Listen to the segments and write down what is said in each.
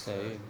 نستعين.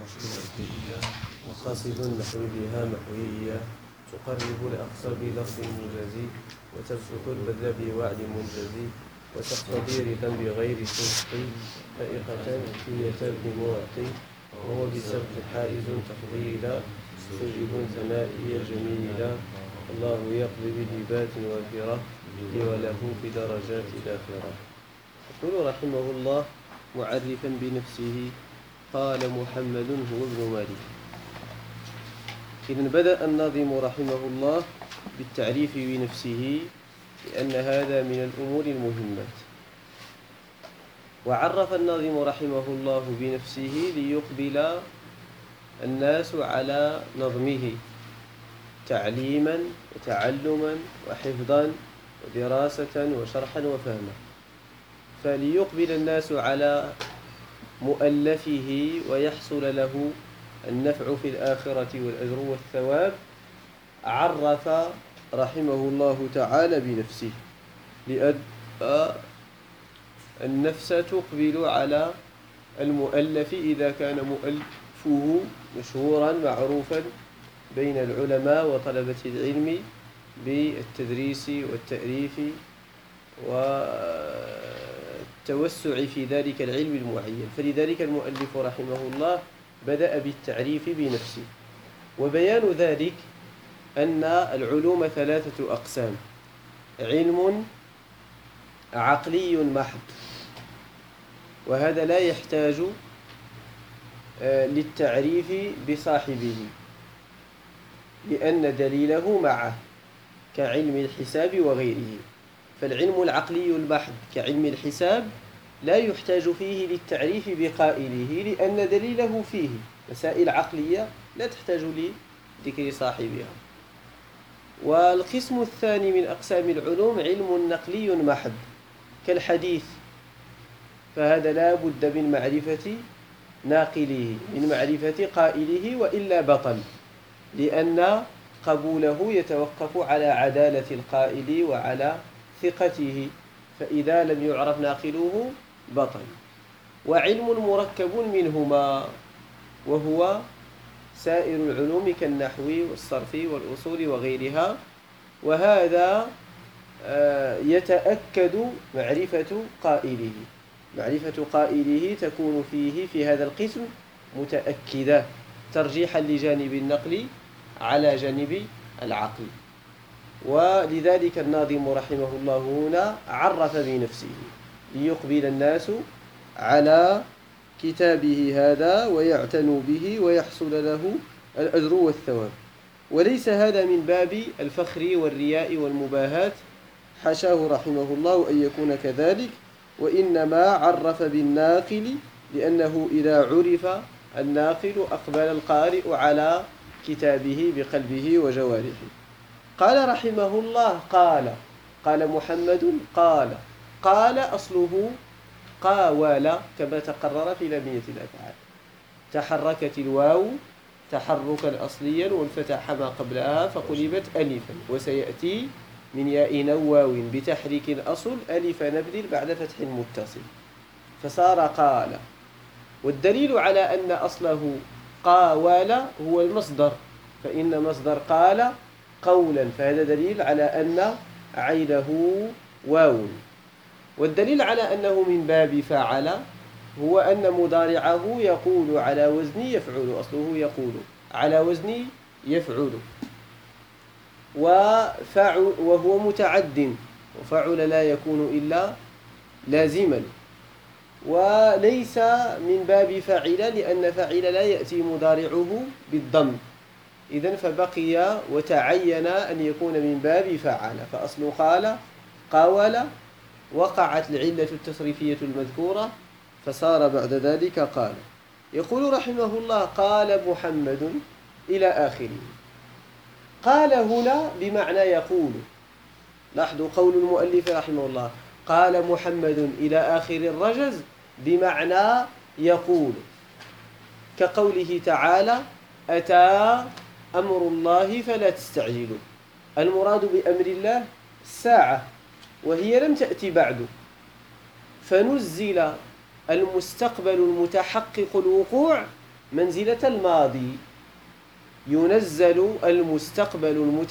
مقاصد النحو بها محوية تقرب الأقصى بلفظ مجازي وتبسط البذل بوعد منجزي وتقتضي رضا بغير صدق فائقة في ترك معطي وهو بسبب حائز تفضيلا سجد ثنائي جميلا الله يقضي بهبات وافرة لي وله في درجات الآخرة. يقول رحمه الله معرفا بنفسه قال محمد هو ابن مالك. إذن بدأ الناظم رحمه الله بالتعريف بنفسه لأن هذا من الأمور المهمات. وعرف الناظم رحمه الله بنفسه ليقبل الناس على نظمه تعليما وتعلما وحفظا ودراسة وشرحا وفهما. فليقبل الناس على مؤلفه ويحصل له النفع في الآخرة والأجر والثواب عرف رحمه الله تعالى بنفسه لأن النفس تقبل على المؤلف إذا كان مؤلفه مشهورا معروفا بين العلماء وطلبة العلم بالتدريس والتأليف والتوسع في ذلك العلم المعين. فلذلك المؤلف رحمه الله بدأ بالتعريف بنفسه. وبيان ذلك أن العلوم ثلاثة أقسام: علم عقلي محض، وهذا لا يحتاج للتعريف بصاحبه لأن دليله معه كعلم الحساب وغيره. فالعلم العقلي المحض كعلم الحساب لا يحتاج فيه للتعريف بقائله لأن دليله فيه. مسائل عقلية لا تحتاج لذكر صاحبها. والقسم الثاني من أقسام العلوم علم نقلي محض كالحديث، فهذا لا بد من معرفة ناقله من معرفة قائله وإلا بطل، لأن قبوله يتوقف على عدالة القائل وعلى ثقته، فإذا لم يعرف ناقله بطل. وعلم مركب منهما وهو سائر العلوم كالنحو والصرف والأصول وغيرها، وهذا يتأكد معرفة قائله. معرفة قائله تكون فيه في هذا القسم متأكدة ترجيحا لجانب النقل على جانب العقل. ولذلك الناظم رحمه الله هنا عرف بنفسه ليقبل الناس على كتابه هذا ويعتنوا به ويحصل له الأجر والثواب. وليس هذا من باب الفخر والرياء والمباهات، حاشاه رحمه الله أن يكون كذلك، وإنما عرف بالناقل لأنه إذا عرف الناقل أقبل القارئ على كتابه بقلبه وجوارحه. قال رحمه الله قال محمد قال أصله قاول كما تقرر في لامية الأفعال، تحركت الواو تحركا أصليا وانفتح ما قبلها فقلبت ألفا، وسيأتي من ياء أو واو بتحريك أصل ألف نبدل بعد فتح متصل فصار قال. والدليل على أن أصله قاول هو المصدر، فإن مصدر قال قولا، فهذا دليل على أن عينه واو. والدليل على أنه من باب فعل هو أن مضارعه يقول على وزن يفعل، أصله يقول على وزن يفعل، وهو متعد، وفعل لا يكون إلا لازما. وليس من باب فعل لأن فعل لا يأتي مضارعه بالضم، إذن فبقي وتعين أن يكون من باب فعل. فأصل قاول وقعت العلة التصريفية المذكورة فصار بعد ذلك قال. يقول رحمه الله قال محمد إلى آخره. قال هنا بمعنى يقول. لاحظوا قول المؤلف رحمه الله قال محمد إلى آخر الرجز بمعنى يقول، كقوله تعالى أتى أمر الله فلا تستعجلوا. المراد بأمر الله الساعة، وهي لم تأتي بعد، فنزل المستقبل المتحقق الوقوع منزلة الماضي. ينزل المستقبل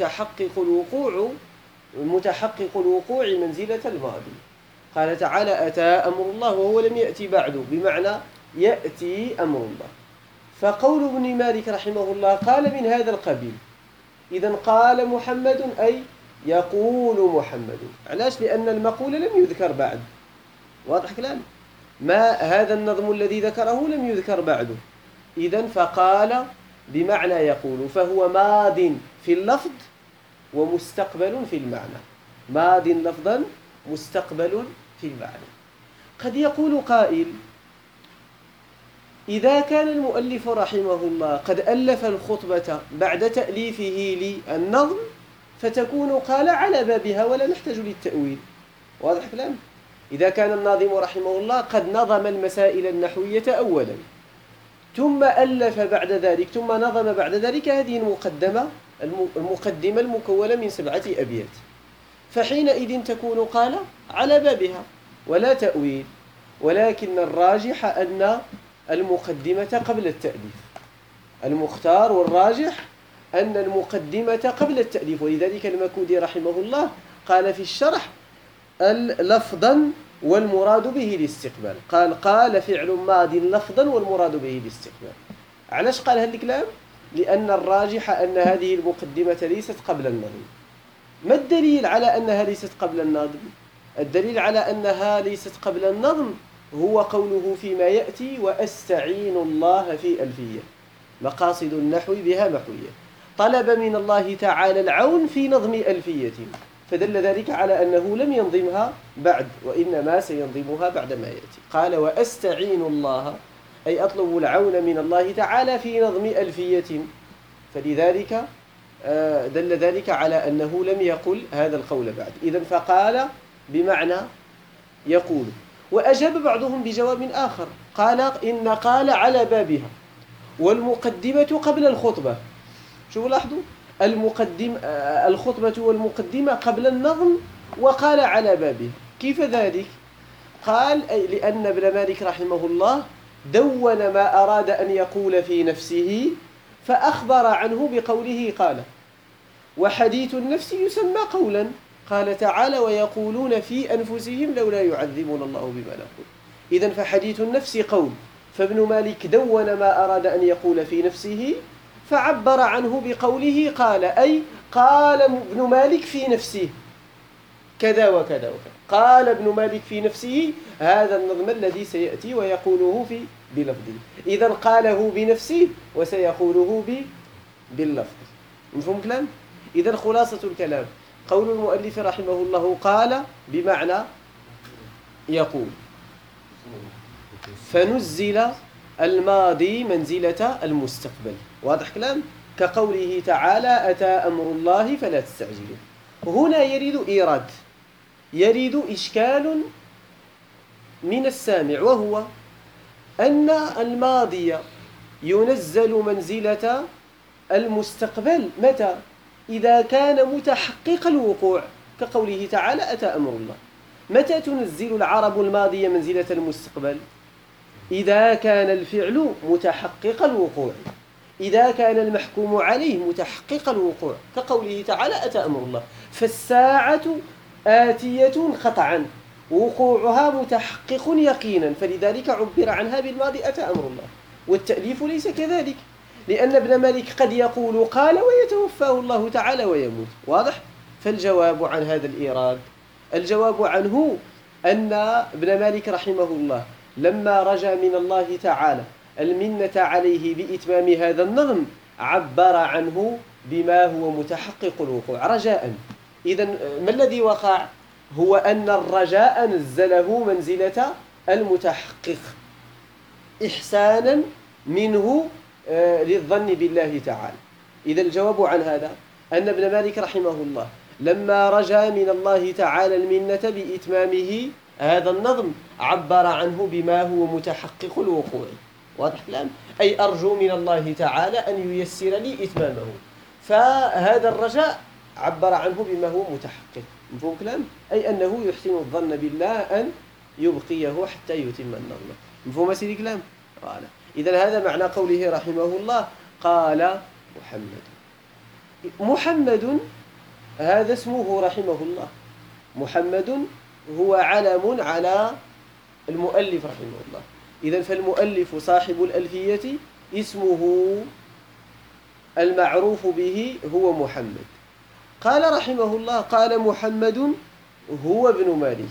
المتحقق الوقوع منزلة الماضي. قال تعالى أتى أمر الله وهو لم يأتي بعده، بمعنى يأتي أمر الله. فقول ابن مالك رحمه الله قال من هذا القبيل. إذن قال محمد أي يقول محمد. علاش؟ لأن المقول لم يذكر بعد. واضح كلام؟ ما هذا النظم الذي ذكره لم يذكر بعده. إذن فقال بمعنى يقول، فهو ماض في اللفظ ومستقبل في المعنى. ماض لفظا مستقبل في المعنى. قد يقول قائل إذا كان المؤلف رحمه الله قد ألف الخطبة بعد تأليفه للنظم فتكون قال على بابها ولا نحتاج للتأويل. واضح كلام؟ إذا كان الناظم رحمه الله قد نظم المسائل النحوية أولا ثم ألف بعد ذلك ثم نظم بعد ذلك هذه المقدمة المكونة من 7 أبيات، فحينئذ تكون قال على بابها ولا تأويل. ولكن الراجح أن المقدمة قبل التأليف. المختار والراجح أن المقدمة قبل التأليف. ولذلك المكودي رحمه الله قال في الشرح لفظا والمراد به الاستقبال. قال فعل ماض لفظا والمراد به الاستقبال. علاش قال هذا الكلام؟ لأن الراجح أن هذه المقدمة ليست قبل النظم. ما الدليل على أنها ليست قبل النظم؟ الدليل على أنها ليست قبل النظم هو قوله فيما يأتي وأستعين الله في ألفية. مقاصد النحو بها محوية. طلب من الله تعالى العون في نظم ألفية، فدل ذلك على أنه لم ينظمها بعد وإنما سينظمها بعد ما يأتي. قال وأستعين الله أي أطلب العون من الله تعالى في نظم ألفية، فلذلك دل ذلك على أنه لم يقل هذا القول بعد. إذن فقال بمعنى يقول. وأجاب بعضهم بجواب آخر قال إن قال على بابها والمقدمة قبل الخطبة. شوفوا لاحظوا، الخطبة والمقدمة قبل النظم وقال على بابها. كيف ذلك؟ قال لأن ابن مالك رحمه الله دون ما أراد أن يقول في نفسه فأخبر عنه بقوله قال. وحديث النفس يسمى قولا. قال تعالى ويقولون في أنفسهم لولا يعذبنا الله بما نقول. إذن فحديث النفس قول، فابن مالك دون ما أراد أن يقول في نفسه فعبر عنه بقوله قال، أي قال ابن مالك في نفسه كذا وكذا وكذا. قال ابن مالك في نفسه هذا النظم الذي سيأتي ويقوله بلفظه. إذن قاله بنفسه وسيقوله باللفظ. مفهوم كلام؟ إذن خلاصة الكلام قول المؤلف رحمه الله قال بمعنى يقول، فنزل الماضي منزلة المستقبل. واضح كلام؟ كقوله تعالى أتى أمر الله فلا تستعجلوا. هنا يريد إشكال من السامع، وهو أن الماضي ينزل منزلة المستقبل متى؟ إذا كان متحقق الوقوع، كقوله تعالى أتى أمر الله. متى تنزل العرب الماضي منزلة المستقبل؟ إذا كان الفعل متحقق الوقوع، إذا كان المحكوم عليه متحقق الوقوع، كقوله تعالى أتى أمر الله. فالساعة آتية قطعا، وقوعها متحقق يقينا، فلذلك عبر عنها بالماضي أتى أمر الله. والتأليف ليس كذلك، لأن ابن مالك قد يقول قال ويتوفاه الله تعالى ويموت. واضح؟ فالجواب عن هذا الإيراد، الجواب عنه أن ابن مالك رحمه الله لما رجا من الله تعالى المنة عليه بإتمام هذا النظم عبر عنه بما هو متحقق الوقوع رجاء. إذن ما الذي وقع؟ هو أن الرجاء نزله منزلة المتحقق إحسانا منه للظن بالله تعالى. إذا الجواب عن هذا أن ابن مالك رحمه الله لما رجا من الله تعالى المنة بإتمامه هذا النظم عبر عنه بما هو متحقق الوقوع. واضح الكلام؟ أي أرجو من الله تعالى أن ييسر لي إتمامه، فهذا الرجاء عبر عنه بما هو متحقق. مفهوم الكلام؟ أي أنه يحسن الظن بالله أن يبقيه حتى يتم النظم. مفهوم سيدي كلام؟ إذا هذا معنى قوله رحمه الله قال محمد. محمد هذا اسمه رحمه الله. محمد هو علم على المؤلف رحمه الله. إذن فالمؤلف صاحب الألفية اسمه المعروف به هو محمد. قال رحمه الله قال محمد هو ابن مالك.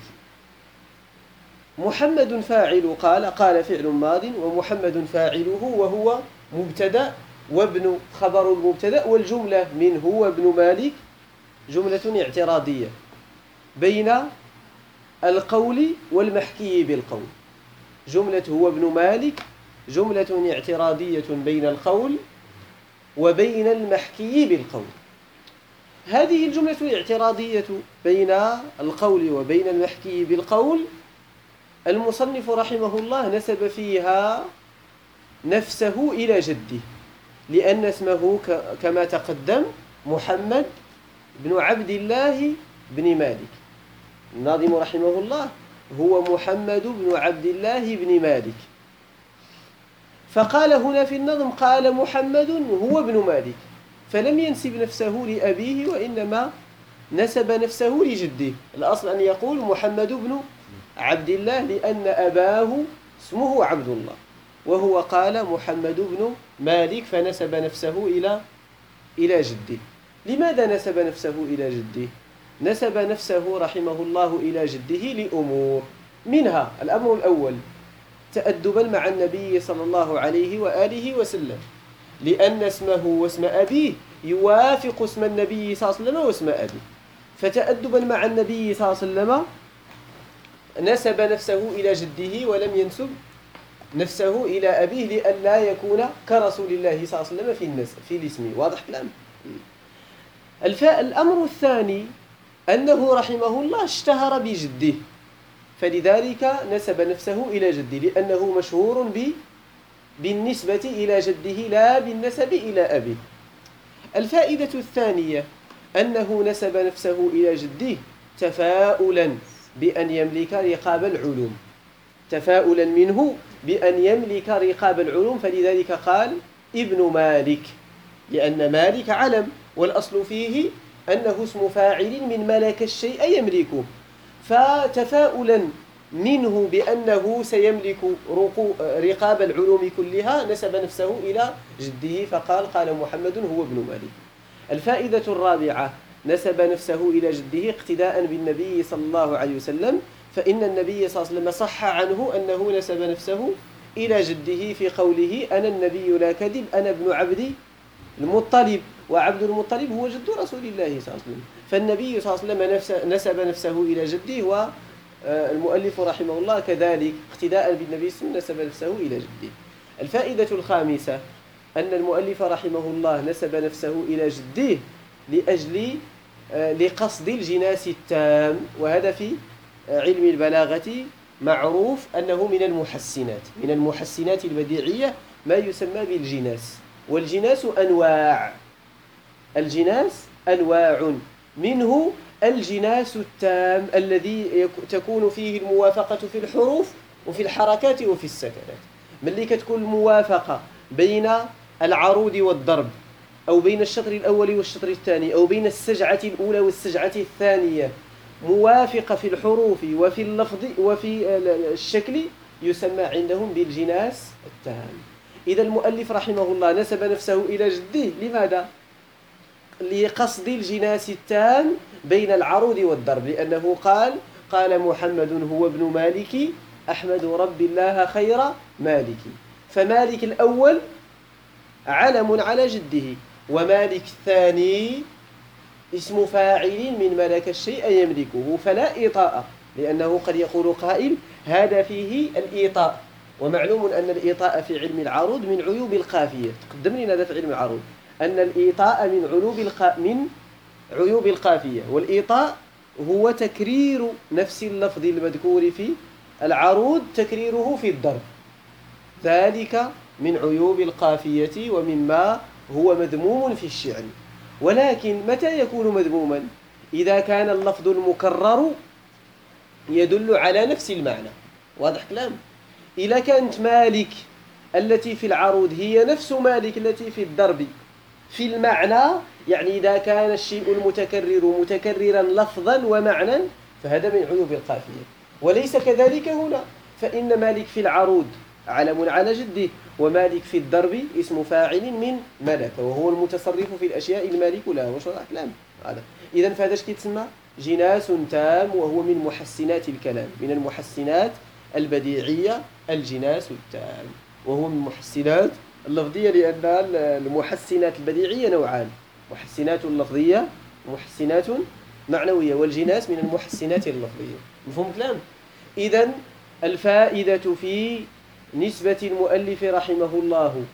محمد فاعل قال فعل ماض، ومحمد فاعله وهو مبتدأ، وابن خبر المبتدأ، والجملة من هو ابن مالك جملة اعتراضية بين القول والمحكي بالقول. جملة هو ابن مالك جملة اعتراضية بين القول وبين المحكي بالقول. هذه الجملة الاعتراضية بين القول وبين المحكي بالقول المصنف رحمه الله نسب فيها نفسه إلى جده، لأن اسمه كما تقدم محمد بن عبد الله بن مالك. الناظم رحمه الله هو محمد بن عبد الله بن مالك، فقال هنا في النظم قال محمد هو ابن مالك، فلم ينسب نفسه لأبيه وإنما نسب نفسه لجده. الأصل أن يقول محمد بن عبد الله لأن أباه اسمه عبد الله، وهو قال محمد بن مالك فنسب نفسه إلى جده. لماذا نسب نفسه إلى جده؟ نسب نفسه رحمه الله إلى جده لأمور، منها الأمر الأول تأدبا مع النبي صلى الله عليه وآله وسلم، لأن اسمه واسم أبيه يوافق اسم النبي صلى الله عليه وسلم واسم أبيه، فتأدبا مع النبي صلى الله عليه وسلم نسب نفسه إلى جده ولم ينسب نفسه إلى أبيه لئلا يكون كرسول الله صلى الله عليه وسلم في الاسم. واضح كلام؟ الأمر الثاني أنه رحمه الله اشتهر بجده، فلذلك نسب نفسه إلى جده لأنه مشهور بالنسبة إلى جده لا بالنسب إلى أبيه. الفائدة الثانية أنه نسب نفسه إلى جده تفاؤلا بأن يملك رقاب العلوم، تفاؤلا منه بأن يملك رقاب العلوم، فلذلك قال ابن مالك، لأن مالك علم والأصل فيه أنه اسم فاعل من ملك الشيء يملكه، فتفاؤلا منه بأنه سيملك رقاب العلوم كلها نسب نفسه إلى جده فقال محمد هو ابن مالك. الفائدة الرابعة نسب نفسه إلى جده اقتداء بالنبي صلى الله عليه وسلم، فإن النبي صلى الله عليه وسلم صح عنه أنه نسب نفسه إلى جده في قوله أنا النبي لا كذب أنا ابن عبد المطلب، وعبد المطلب هو جد رسول الله صلى الله عليه وسلم، فالنبي صلى الله عليه وسلم نسب نفسه إلى جده، والمؤلف رحمه الله كذلك اقتداء بالنبي صلى الله عليه وسلم نسب نفسه إلى جده. الفائدة الخامسة أن المؤلف رحمه الله نسب نفسه إلى جده لقصد الجناس التام، وهذا في علم البلاغة معروف أنه من المحسنات البديعية ما يسمى بالجناس، والجناس أنواع، الجناس أنواع، منه الجناس التام الذي تكون فيه الموافقة في الحروف وفي الحركات وفي السكنات. ملي كتكون الموافقة بين العروض والضرب، أو بين الشطر الأول والشطر الثاني، أو بين السجعة الأولى والسجعة الثانية، موافقة في الحروف وفي اللفظ وفي الشكل، يسمى عندهم بالجناس التام. إذا المؤلف رحمه الله نسب نفسه إلى جده لماذا؟ لقصد الجناس التام بين العروض والضرب، لأنه قال محمد هو ابن مالك أحمد رب الله خير مالك، فمالك الأول علم على جده، ومالك الثاني اسم فاعل من ملك الشيء يملكه، فلا إيطاء، لأنه قد يقول قائل هذا فيه الإيطاء، ومعلوم أن الإيطاء في علم العروض من عيوب القافية، تقدم لنا هذا في علم العروض أن الإيطاء من عيوب القافية، والإيطاء هو تكرير نفس اللفظ المذكور في العروض تكريره في الضرب، ذلك من عيوب القافية ومما هو مذموم في الشعر. ولكن متى يكون مذموما؟ إذا كان اللفظ المكرر يدل على نفس المعنى. واضح كلام؟ إذا كانت مالك التي في العروض هي نفس مالك التي في الضرب في المعنى، يعني إذا كان الشيء المتكرر متكررا لفظا ومعنى فهذا من عيوب القافية. وليس كذلك هنا، فإن مالك في العروض علم على جده، ومالك في الضرب اسم فاعل من ملك، وهو المتصرف في الأشياء المالك لها. وش الكلام هذا؟ إذن فهذا اش كيتسمى؟ جناس تام، وهو من محسنات الكلام، من المحسنات البديعية الجناس التام، وهو من المحسنات اللفظية، لأن المحسنات البديعية نوعان: محسنات لفظية ومحسنات معنوية، والجناس من المحسنات اللفظية. مفهوم الكلام؟ إذن الفائدة في نسبة المؤلف رحمه الله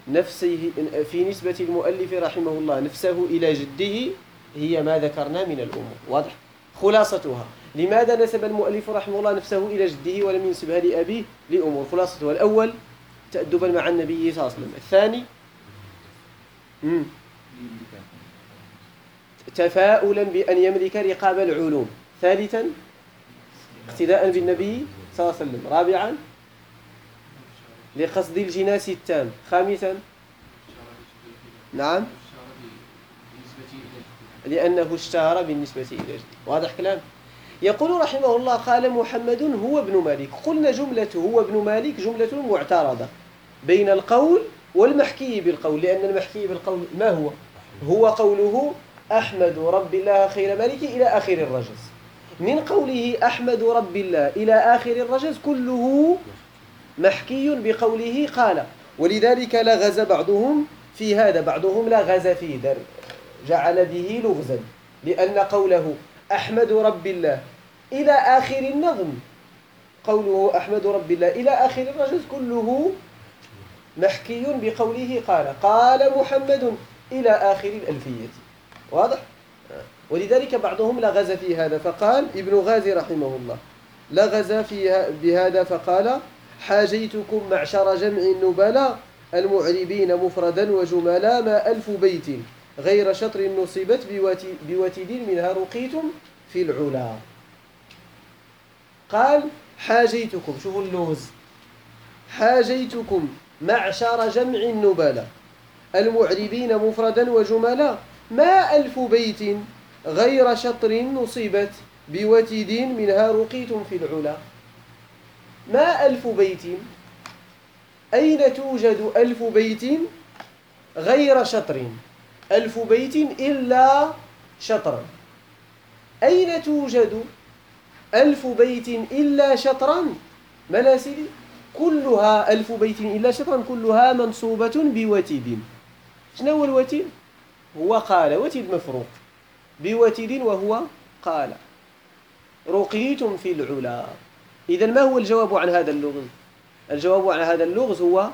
نفسه إلى جده هي ما ذكرنا من الأمور. واضح؟ خلاصتها: لماذا نسب المؤلف رحمه الله نفسه إلى جده ولم ينسبها لأبيه؟ لأمور. خلاصتها: الأول تأدبا مع النبي صلى الله عليه وسلم. الثاني تفاؤلا بأن يملك رقاب العلوم. ثالثا اقتداء بالنبي صلى الله عليه وسلم. رابعا لقصد الجناس التام. خامسا نعم لأنه اشتهر بالنسبة إلى جده. واضح كلام؟ يقول رحمه الله: قال محمد هو ابن مالك. قلنا جملة هو ابن مالك جملة معترضة بين القول والمحكي بالقول، لأن المحكي بالقول ما هو؟ هو قوله أحمد رب الله خير مالك إلى آخر الرجز. من قوله أحمد رب الله إلى آخر الرجز كله محكي بقوله قال، ولذلك لغز بعضهم في هذا، بعضهم لغز فيه، جعل به لغزا، لأن قوله أحمد رب الله إلى آخر النظم، قوله أحمد رب الله إلى آخر الرجز كله محكي بقوله قال محمد إلى آخر الألفية. واضح؟ ولذلك بعضهم لغز في هذا، فقال ابن غازي رحمه الله لغز بهذا فقال: حاجيتكم معشر جمع النبلاء المعربين مفردا وجملا ما 1000 بيت غير شطر نصبت بوتد منها رقيتم في العلا. قال حاجيتكم، شوفوا اللغز، حاجيتكم معشر جمع النبلاء المعربين مفردا وجملا ما 1000 بيت غير شطر نصبت بوتد منها رقيتم في العلا. ما 1000 بيت؟ أين توجد 1000 بيت غير شطر؟ 1000 بيت إلا شطرا. أين توجد 1000 بيت إلا شطرا؟ مناسل كلها 1000 بيت إلا شطرا كلها منصوبة بوتد. شنو هو الوتد؟ هو قال، وتد مفروق بوتد وهو قال رقيتم في العلا. إذن ما هو الجواب عن هذا اللغز؟ الجواب عن هذا اللغز هو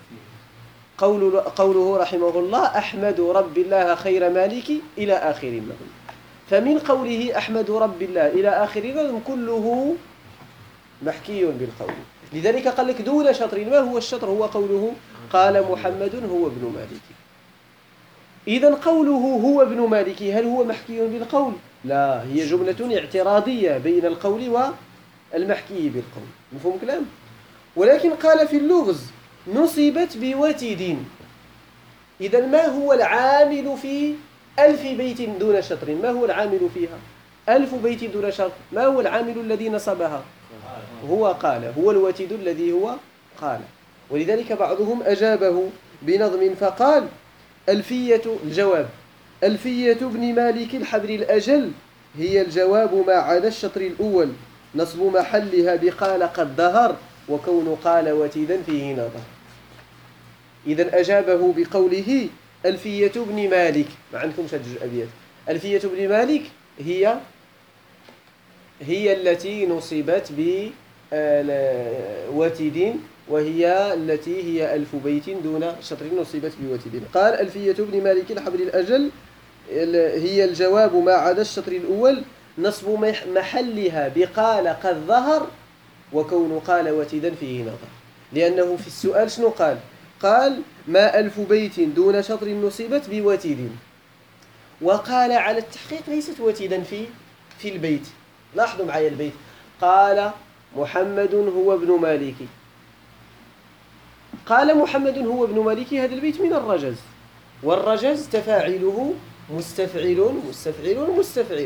قوله رحمه الله: أحمد رب الله خير مالك إلى آخر النظم. فمن قوله أحمد رب الله إلى آخر النظم كله محكي بالقول. لذلك قال لك دون شطر. ما هو الشطر؟ هو قوله قال محمد هو ابن مالك. إذن قوله هو ابن مالك هل هو محكي بالقول؟ لا، هي جملة اعتراضية بين القول والمحكي بالقول. مفهوم كلام؟ ولكن قال في اللغز نصبت بوتد. إذن ما هو العامل في 1000 بيت دون شطر؟ ما هو العامل فيها؟ 1000 بيت دون شطر، ما هو العامل الذي نصبها؟ هو قال، هو الوتد الذي هو قال. ولذلك بعضهم أجابه بنظم فقال: ألفية الجواب ألفية ابن مالك الحبر الأجل هي الجواب ما عدا الشطر الأول، نصب محلها بقال قد ظهر، وكون قال وتيدا فيه نظر. إذن أجابه بقوله ألفية ابن مالك. ما عندكم شجر أبيات. ألفية ابن مالك هي التي نصبت بوتد، وهي التي هي 1000 بيت دون شطر نصبت بوتد. قال ألفية ابن مالك الحبر الأجل هي الجواب ما عدا الشطر الأول، نصب محلها بقال قد ظهر، وكون قال وتدا فيه نظر. لأنه في السؤال شنو قال؟ قال ما 1000 بيت دون شطر نصبت بوتد، وقال على التحقيق ليست وتدا في البيت. لاحظوا معي البيت، قال محمد هو ابن مالك. قال محمد هو ابن مالك، هذا البيت من الرجز، والرجز تفاعله مستفعل مستفعل مستفعل،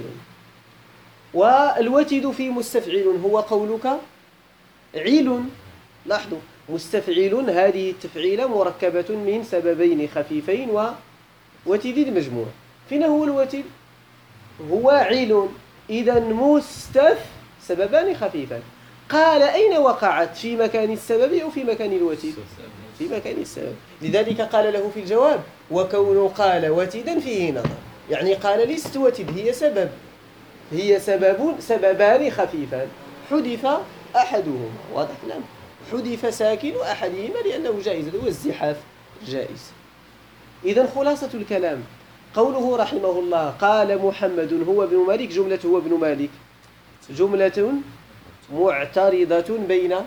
والوتد في مستفعل هو قولك عيل. لاحظوا مستفعل هذه التفعيلة مركبة من سببين خفيفين ووتد المجموع. فين هو الوتد؟ هو عيل. إذا مستف سببان خفيفان. قال أين وقعت؟ في مكان السبب أو في مكان الوتد؟ في مكان السبب. لذلك قال له في الجواب وكون قال وتدا فيه نظر، يعني قال ليست وتد، هي سبب، هي سببان خفيفان حذف أحدهما. واضح الآن؟ حذف ساكن أحدهما لأنه جائز، هو الزحاف جائز. إذا خلاصة الكلام قوله رحمه الله قال محمد هو ابن مالك، جملة هو ابن مالك جملة معترضة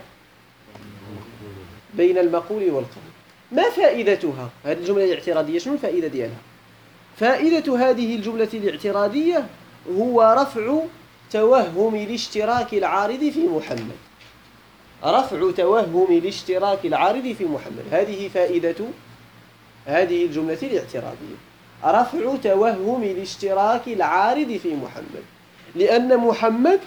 بين المقول والقول. ما فائدتها هذه الجملة الاعتراضية؟ شنو الفائدة ديالها؟ فائدة هذه الجملة الاعتراضية هو رفع توهم الاشتراك العارض في محمد. رفع توهم الاشتراك العارض في محمد، هذه فائدة هذه الجملة الاعتراضية، رفع توهم الاشتراك العارض في محمد، لأن محمد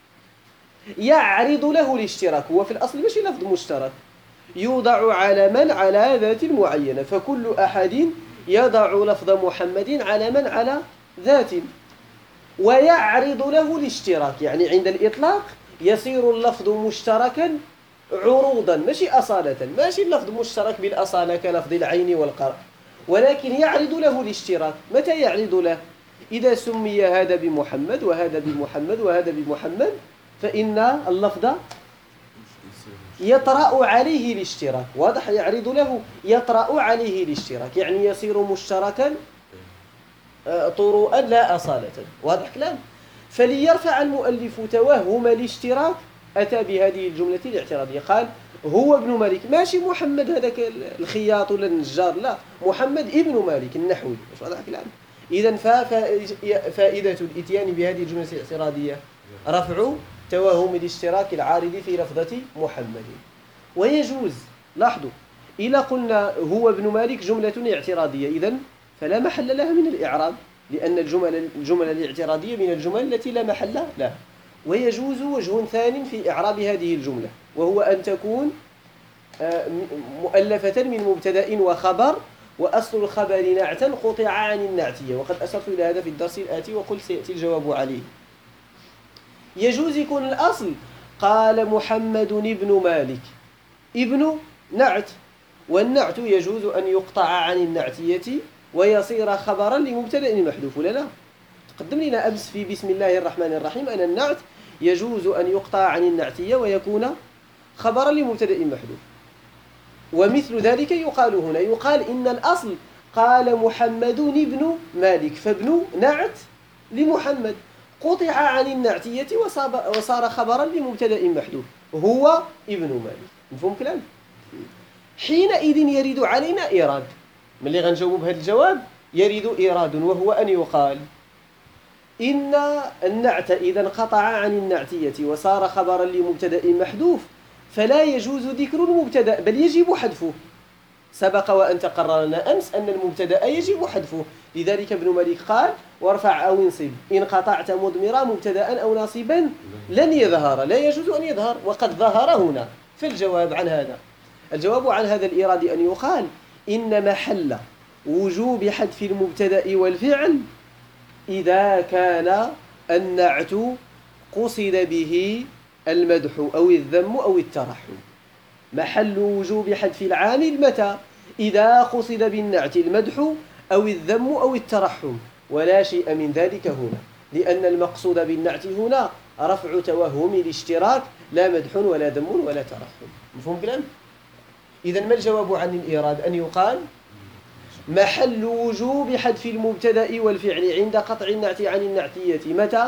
يعرض له الاشتراك، هو في الأصل ماشي لفظ مشترك، يوضع علما على ذات معينة، فكل أحد يضع لفظ محمد علما على ذات، ويعرض له الاشتراك، يعني عند الإطلاق يصير اللفظ مشتركا عروضا ماشي أصالة، ماشي اللفظ مشترك بالأصالة كلفظ العين والقرء، ولكن يعرض له الاشتراك. متى يعرض له؟ إذا سمي هذا بمحمد وهذا بمحمد وهذا بمحمد، فإن اللفظ يطرأ عليه الاشتراك. واضح؟ يعرض له يطرأ عليه الاشتراك، يعني يصير مشتركا طروءا لا أصالة. واضح كلام؟ فليرفع المؤلف توهم الاشتراك أتى بهذه الجملة الاعتراضية، قال هو ابن مالك، ماشي محمد هذاك الخياط ولا النجار، لا، محمد ابن مالك النحوي. واضح كلام؟ إذن فائدة الإتيان بهذه الجملة الاعتراضية رفع توهم الاشتراك العارض في لفظة محمد. ويجوز، لاحظوا، إذا قلنا هو ابن مالك جملة اعتراضية، إذن فلا محل لها من الإعراب، لأن الجمل الاعتراضية من الجمل التي لا محل لها. ويجوز وجه ثاني في إعراب هذه الجملة، وهو أن تكون مؤلفة من مبتدأ وخبر، وأصل الخبر نعتا قطع عن النعتية، وقد أشرت إلى هذا في الدرس الآتي وقلت سيأتي الجواب عليه. يجوز يكون الأصل قال محمد ابن مالك، ابن نعت، والنعت يجوز أن يقطع عن النعتية ويصير خبرا لمبتدأ محذوف، ولا لا؟ تقدم لنا أمس في بسم الله الرحمن الرحيم أن النعت يجوز أن يقطع عن النعتية ويكون خبرا لمبتدأ محذوف. ومثل ذلك يقال هنا، يقال إن الأصل قال محمد ابن مالك، فابن نعت لمحمد قطع عن النعتية وصار خبرا لمبتدأ محذوف، هو ابن مالك. مفهوم كلام؟ حينئذ يريد علينا إيراد، من اللي غنجاوب هذا الجواب يريد إيراد، وهو أن يقال إن النعت إذا انقطع عن النعتية وصار خبرا لمبتدأ محذوف فلا يجوز ذكر المبتدأ بل يجب حذفه. سبق وأن تقرر لنا أمس أن المبتدأ يجب حذفه، لذلك ابن مالك قال وارفع أو انصب إن قطعت مضمرا مبتدأ أو ناصبا لن يظهر، لا يجوز أن يظهر، وقد ظهر هنا. فالجواب عن هذا، الجواب عن هذا الإيراد أن يقال إن محل وجوب حذف المبتدأ والفعل إذا كان النعت قصد به المدح أو الذم أو الترحم. محل وجوب حذف العامل متى؟ إذا قصد بالنعت المدح أو الذم أو الترحم، ولا شيء من ذلك هنا، لأن المقصود بالنعت هنا رفع توهم الاشتراك، لا مدح ولا ذم ولا ترحم. مفهوم كلام؟ إذن ما الجواب عن الإيراد؟ أن يقال محل وجوب حذف المبتدأ والفعل عند قطع النعت عن النعتية متى؟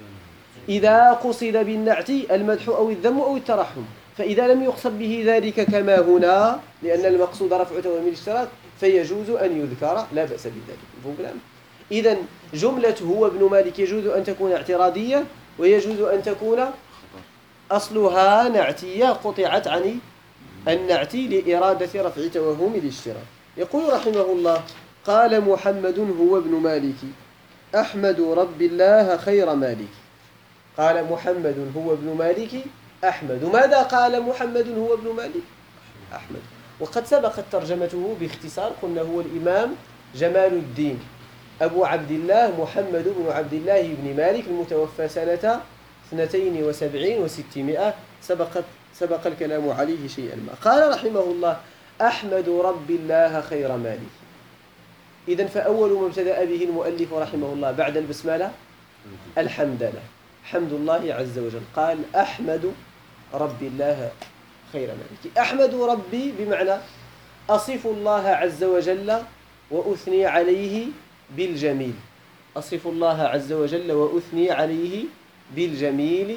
إذا قصد بالنعت المدح أو الذم أو الترحم، فإذا لم يقصد به ذلك كما هنا لأن المقصود رفع توهم الاشتراك فيجوز أن يذكر، لا بأس بذلك. مفهوم كلام؟ إذن جملة هو ابن مالك يجوز أن تكون اعتراضية ويجوز أن تكون أصلها نعتية قطعت عن النعتي لإرادة رفع توهم الاشتراك. يقول رحمه الله: قال محمد هو ابن مالك أحمد رب الله خير مالك. قال محمد هو ابن مالك أحمد. ماذا قال محمد هو ابن مالك؟ أحمد. وقد سبقت ترجمته باختصار، قلنا هو الإمام جمال الدين أبو عبد الله محمد بن عبد الله بن مالك المتوفى سنة 72 و600. سبق الكلام عليه شيئا ما. قال رحمه الله: أحمد رب الله خير مالك. إذن فأول ما ابتدأ به المؤلف رحمه الله بعد البسملة الحمد لله، حمد الله عز وجل. قال: أحمد رب الله خير مالك. أحمد ربي بمعنى أصف الله عز وجل وأثني عليه بالجميل. أصف الله عز وجل وأثني عليه بالجميل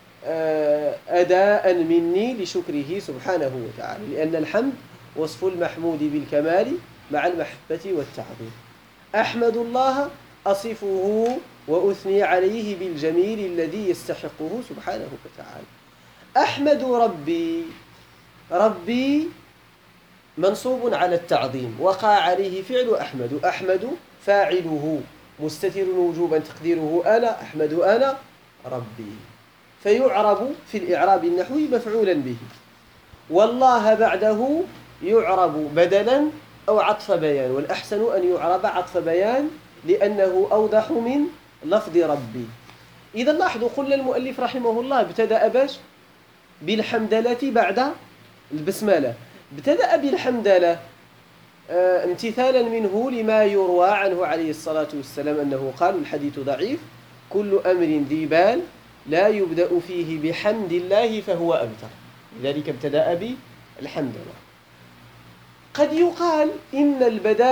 أداء مني لشكره سبحانه وتعالى، لأن الحمد وصف المحمود بالكمال مع المحبة والتعظيم. أحمد الله أصفه وأثني عليه بالجميل الذي يستحقه سبحانه وتعالى. أحمد ربي. ربي منصوب على التعظيم، وقع عليه فعل أحمد. أحمد فاعله مستتر وجوبا تقديره أنا أحمد أنا ربي، فيعرب في الإعراب النحوي مفعولا به. والله بعده يعرب بدلا أو عطف بيان، والأحسن أن يعرب عطف بيان لأنه أوضح من لفظ ربي. إذا لاحظوا، قلنا المؤلف رحمه الله ابتدأ باش بالحمدلة بعد البسملة. ابتدأ بالحمدلة امتثالا منه لما يروى عنه عليه الصلاة والسلام أنه قال، الحديث ضعيف: كل أمر ذي بال لا يبدأ فيه بحمد الله فهو أبتر. لذلك ابتدأ بالحمدلة. قد يقال إن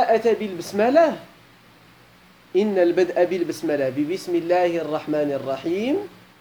البدء بالبسملة ببسم الله الرحمن الرحيم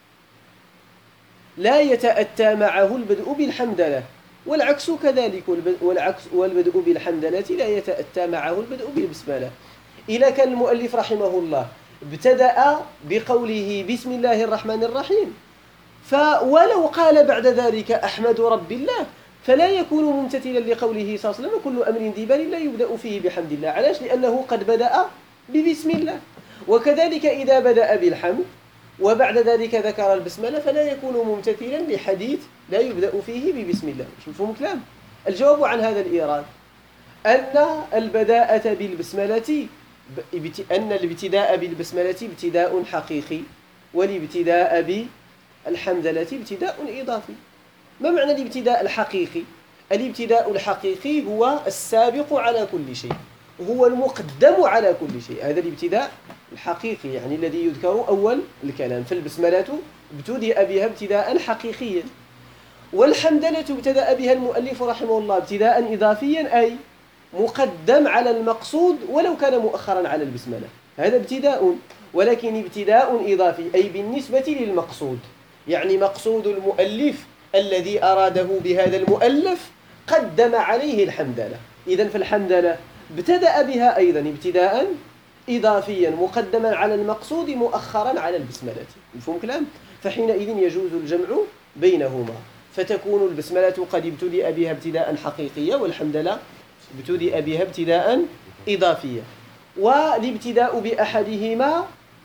لا يتأتى معه البدء بالحمدلة، والعكس كذلك. والبدء بالحمدلة لا يتأتى معه البدء بالبسملة. إذا كان المؤلف رحمه الله ابتدأ بقوله بسم الله الرحمن الرحيم، ولو قال بعد ذلك أحمد رب الله فلا يكون ممتثلا لقوله صلى الله عليه وسلم: كل أمر ذي بال لا يبدأ فيه بحمد الله. علاش؟ لأنه قد بدأ ببسم الله. وكذلك إذا بدأ بالحمد وبعد ذلك ذكر البسملة فلا يكون ممتثلا لحديث لا يبدأ فيه ببسم الله. شوفوا كلام. الجواب عن هذا الإيراد أن البداءة بالبسملة أن الابتداء بالبسملة ابتداء حقيقي، والابتداء بالحمدلة ابتداء إضافي. ما معنى الابتداء الحقيقي؟ الابتداء الحقيقي هو السابق على كل شيء، هو المقدم على كل شيء. هذا الابتداء الحقيقي، يعني الذي يذكر أول الكلام. فالبسملة ابتدأ بها ابتداء حقيقيا، والحمدلة ابتدأ بها المؤلف رحمه الله ابتداء إضافيا، أي مقدم على المقصود ولو كان مؤخرا على البسملة. هذا ابتداء، ولكن ابتداء إضافي أي بالنسبة للمقصود، يعني مقصود المؤلف الذي أراده بهذا المؤلف قدم عليه الحمدلة. إذن فالحمدلة ابتدأ بها أيضا ابتداء إضافيا مقدما على المقصود مؤخرا على البسملة. مفهوم كلام؟ فحينئذ يجوز الجمع بينهما، فتكون البسملة قد ابتدأ بها ابتداء حقيقيا، والحمدلة ابتدأ بها ابتداء إضافيا. والابتداء بأحدهما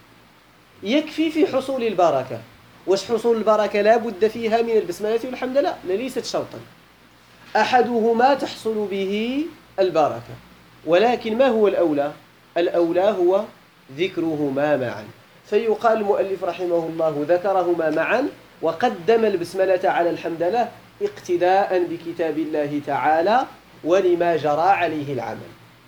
يكفي في حصول البركة. واش حصول البركة لا بد فيها من البسملة والحمدلة؟ ليست شرطا. أحدهما تحصل به البركة، ولكن ما هو الأولى؟ الأولى هو ذكرهما معا. فيقال المؤلف رحمه الله ذكرهما معا وقدم البسملة على الحمدلة اقتداء بكتاب الله تعالى ولما جرى عليه العمل.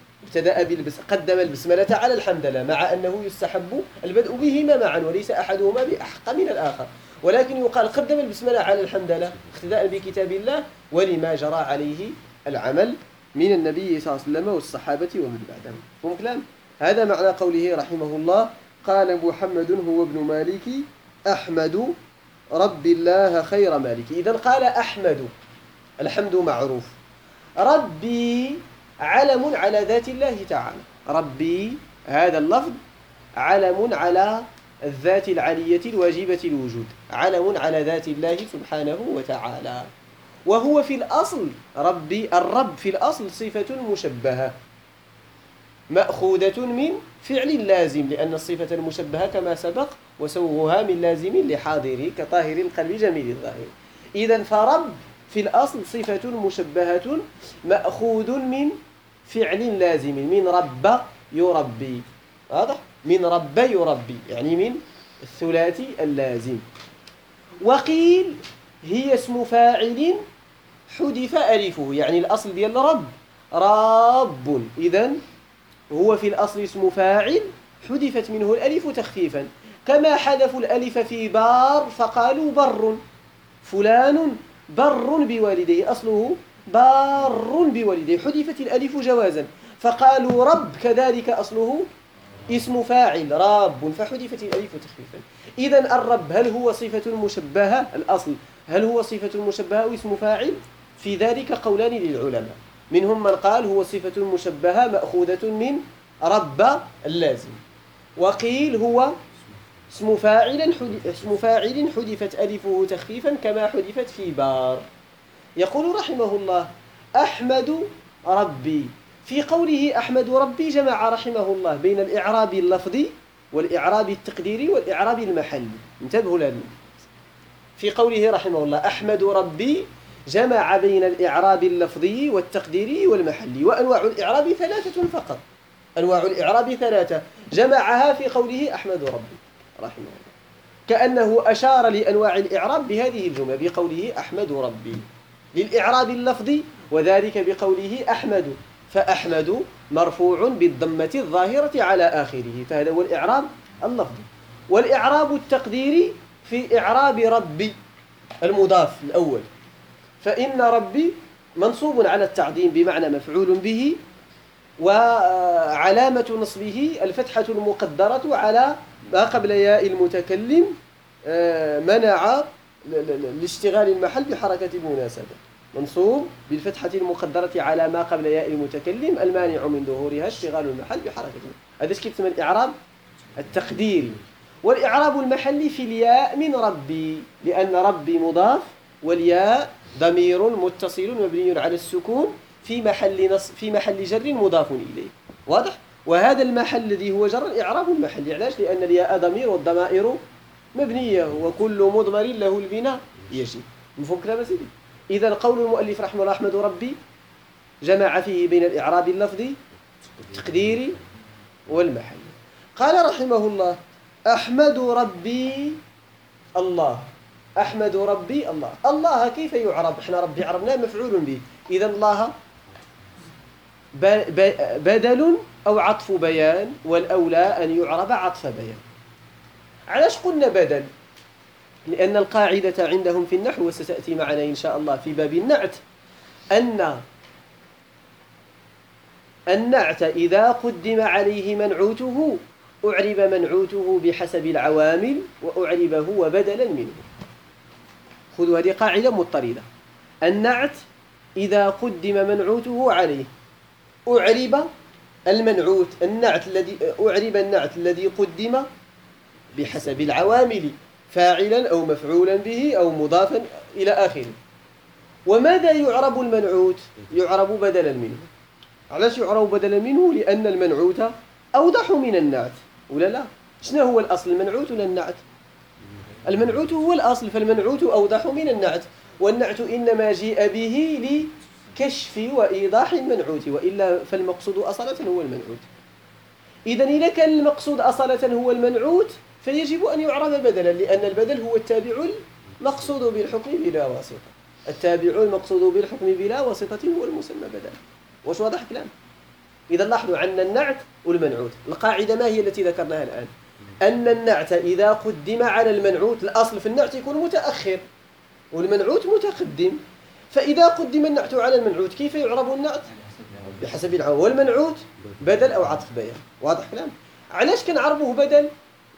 قدم البسملة على الحمدلة مع أنه يستحب البدء بهما معا، وليس أحدهما بأحق من الآخر، ولكن يقال قدم البسملة على الحمدلة اقتداء بكتاب الله ولما جرى عليه العمل من النبي صلى الله عليه وسلم والصحابة ومن بعدهم. فهم كلام؟ هذا معنى قوله رحمه الله: قال محمد هو ابن مالك أحمد رب الله خير مالك. إذن قال أحمد، الحمد معروف، ربي علم على ذات الله تعالى. ربي هذا اللفظ علم على الذات العلية الواجبة الوجود، علم على ذات الله سبحانه وتعالى. وهو في الأصل الرب في الأصل صفة مشبهة مأخوذة من فعل لازم، لأن الصفة المشبهة كما سبق وسوغها من لازم لحاضر كطاهر القلب جميل الظاهر. إذن فرب في الأصل صفة مشبهة مأخوذ من فعل لازم، من رب يربي، واضح؟ من رب يربي يعني من الثلاثي اللازم. وقيل هي اسم فاعل حذف ألفه، يعني الأصل ديال رب راب، إذن هو في الأصل اسم فاعل حذفت منه الألف تخفيفا، كما حذفوا الألف في بار فقالوا بر، فلان بر بوالديه، أصله بار بوالديه، حذفت الألف جوازا، فقالوا رب كذلك أصله اسم فاعل راب فحذفت الألف تخفيفا. إذن الرب هل هو صفة مشبهة الأصل، هل هو صفة مشبهة أو اسم فاعل؟ في ذلك قولان للعلماء، منهم من قال هو صفة مشبهة مأخوذة من رب اللازم، وقيل هو اسم فاعل حذفت ألفه تخفيفا كما حذفت في بار. يقول رحمه الله أحمد ربي، في قوله أحمد ربي جمع رحمه الله بين الإعراب اللفظي والإعراب التقديري والإعراب المحلي. انتبهوا لهذا، في قوله رحمه الله أحمد ربي جمع بين الإعراب اللفظي والتقديري والمحلي، وأنواع الإعراب ثلاثة فقط، أنواع الإعراب ثلاثة جمعها في قوله أحمد ربي رحمه الله، كأنه أشار لأنواع الإعراب بهذه الجملة بقوله أحمد ربي. للإعراب اللفظي وذلك بقوله أحمد، فأحمد مرفوع بالضمة الظاهرة على آخره، فهذا هو الإعراب اللفظي. والإعراب التقديري في إعراب ربي المضاف الأول، فإن ربي منصوب على التعظيم بمعنى مفعول به، وعلامة نصبه الفتحة المقدرة على ما قبل ياء المتكلم منع لاشتغال المحل بحركة المناسبة، منصوب بالفتحة المقدرة على ما قبل ياء المتكلم المانع من ظهورها اشتغال المحل بحركة المناسبة. هذا ايش كيسمى الإعراب التقديري. والإعراب المحلي في الياء من ربي، لأن ربي مضاف والياء ضمير متصل مبني على السكون في محل جر مضاف إليه، واضح؟ وهذا المحل الذي هو جر إعراب المحلي، علاش؟ لأن الياء ضمير والضمائر مبنية وكل مضمر له البناء يجب. مفهوم كلام سيدي؟ إذا قول المؤلف رحمه الله أحمد ربي جمع فيه بين الإعراب اللفظي التقديري والمحلي. قال رحمه الله أحمد ربي الله، أحمد ربي الله. الله كيف يعرب؟ احنا ربي عربناه مفعول به، إذا الله بدل أو عطف بيان، والأولى أن يعرب عطف بيان. علاش قلنا بدل؟ لأن القاعدة عندهم في النحو وستأتي معنا إن شاء الله في باب النعت أن النعت إذا قدم عليه منعوته أعرب منعوته بحسب العوامل وأعرب هو بدلا منه. خذوا هذه قاعدة مضطردة. النعت إذا قدم منعوته عليه أعرب المنعوت أعرب النعت الذي قدم بحسب العوامل، فاعلا أو مفعولا به أو مضافا إلى آخره. وماذا يعرب المنعوت؟ يعرب بدلا منه. علاش يعرب بدلا منه؟ لأن المنعوت أوضح من النعت، ولا لا؟ شنو هو الأصل، المنعوت ولا النعت؟ المنعوت هو الأصل، فالمنعوت أوضح من النعت، والنعت إنما جيء به لكشف وإيضاح المنعوت، وإلا فالمقصود أصالة هو المنعوت. إذن إذا كان المقصود أصالة هو المنعوت فيجب أن يعرب بدلا، لأن البدل هو التابع المقصود بالحكم بلا واسطة. التابع المقصود بالحكم بلا واسطة هو المسمى بدلا. واش واضح كلام؟ إذا لاحظوا عندنا النعت والمنعوت. القاعدة ما هي التي ذكرناها الآن؟ أن النعت إذا قدم على المنعوت، الأصل في النعت يكون متأخر والمنعوت متقدم، فإذا قدم النعت على المنعوت كيف يعرب النعت؟ بحسب العوامل، والمنعوت بدل أو عطف بيان. واضح كلام؟ علاش كنعربوه بدل؟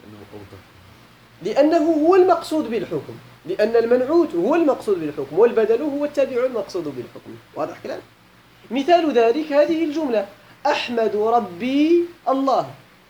لأنه هو المقصود بالحكم، لأن المنعوت هو المقصود بالحكم والبدل هو التابع المقصود بالحكم. واضح كلام؟ مثال ذلك هذه الجملة أحمد ربي الله.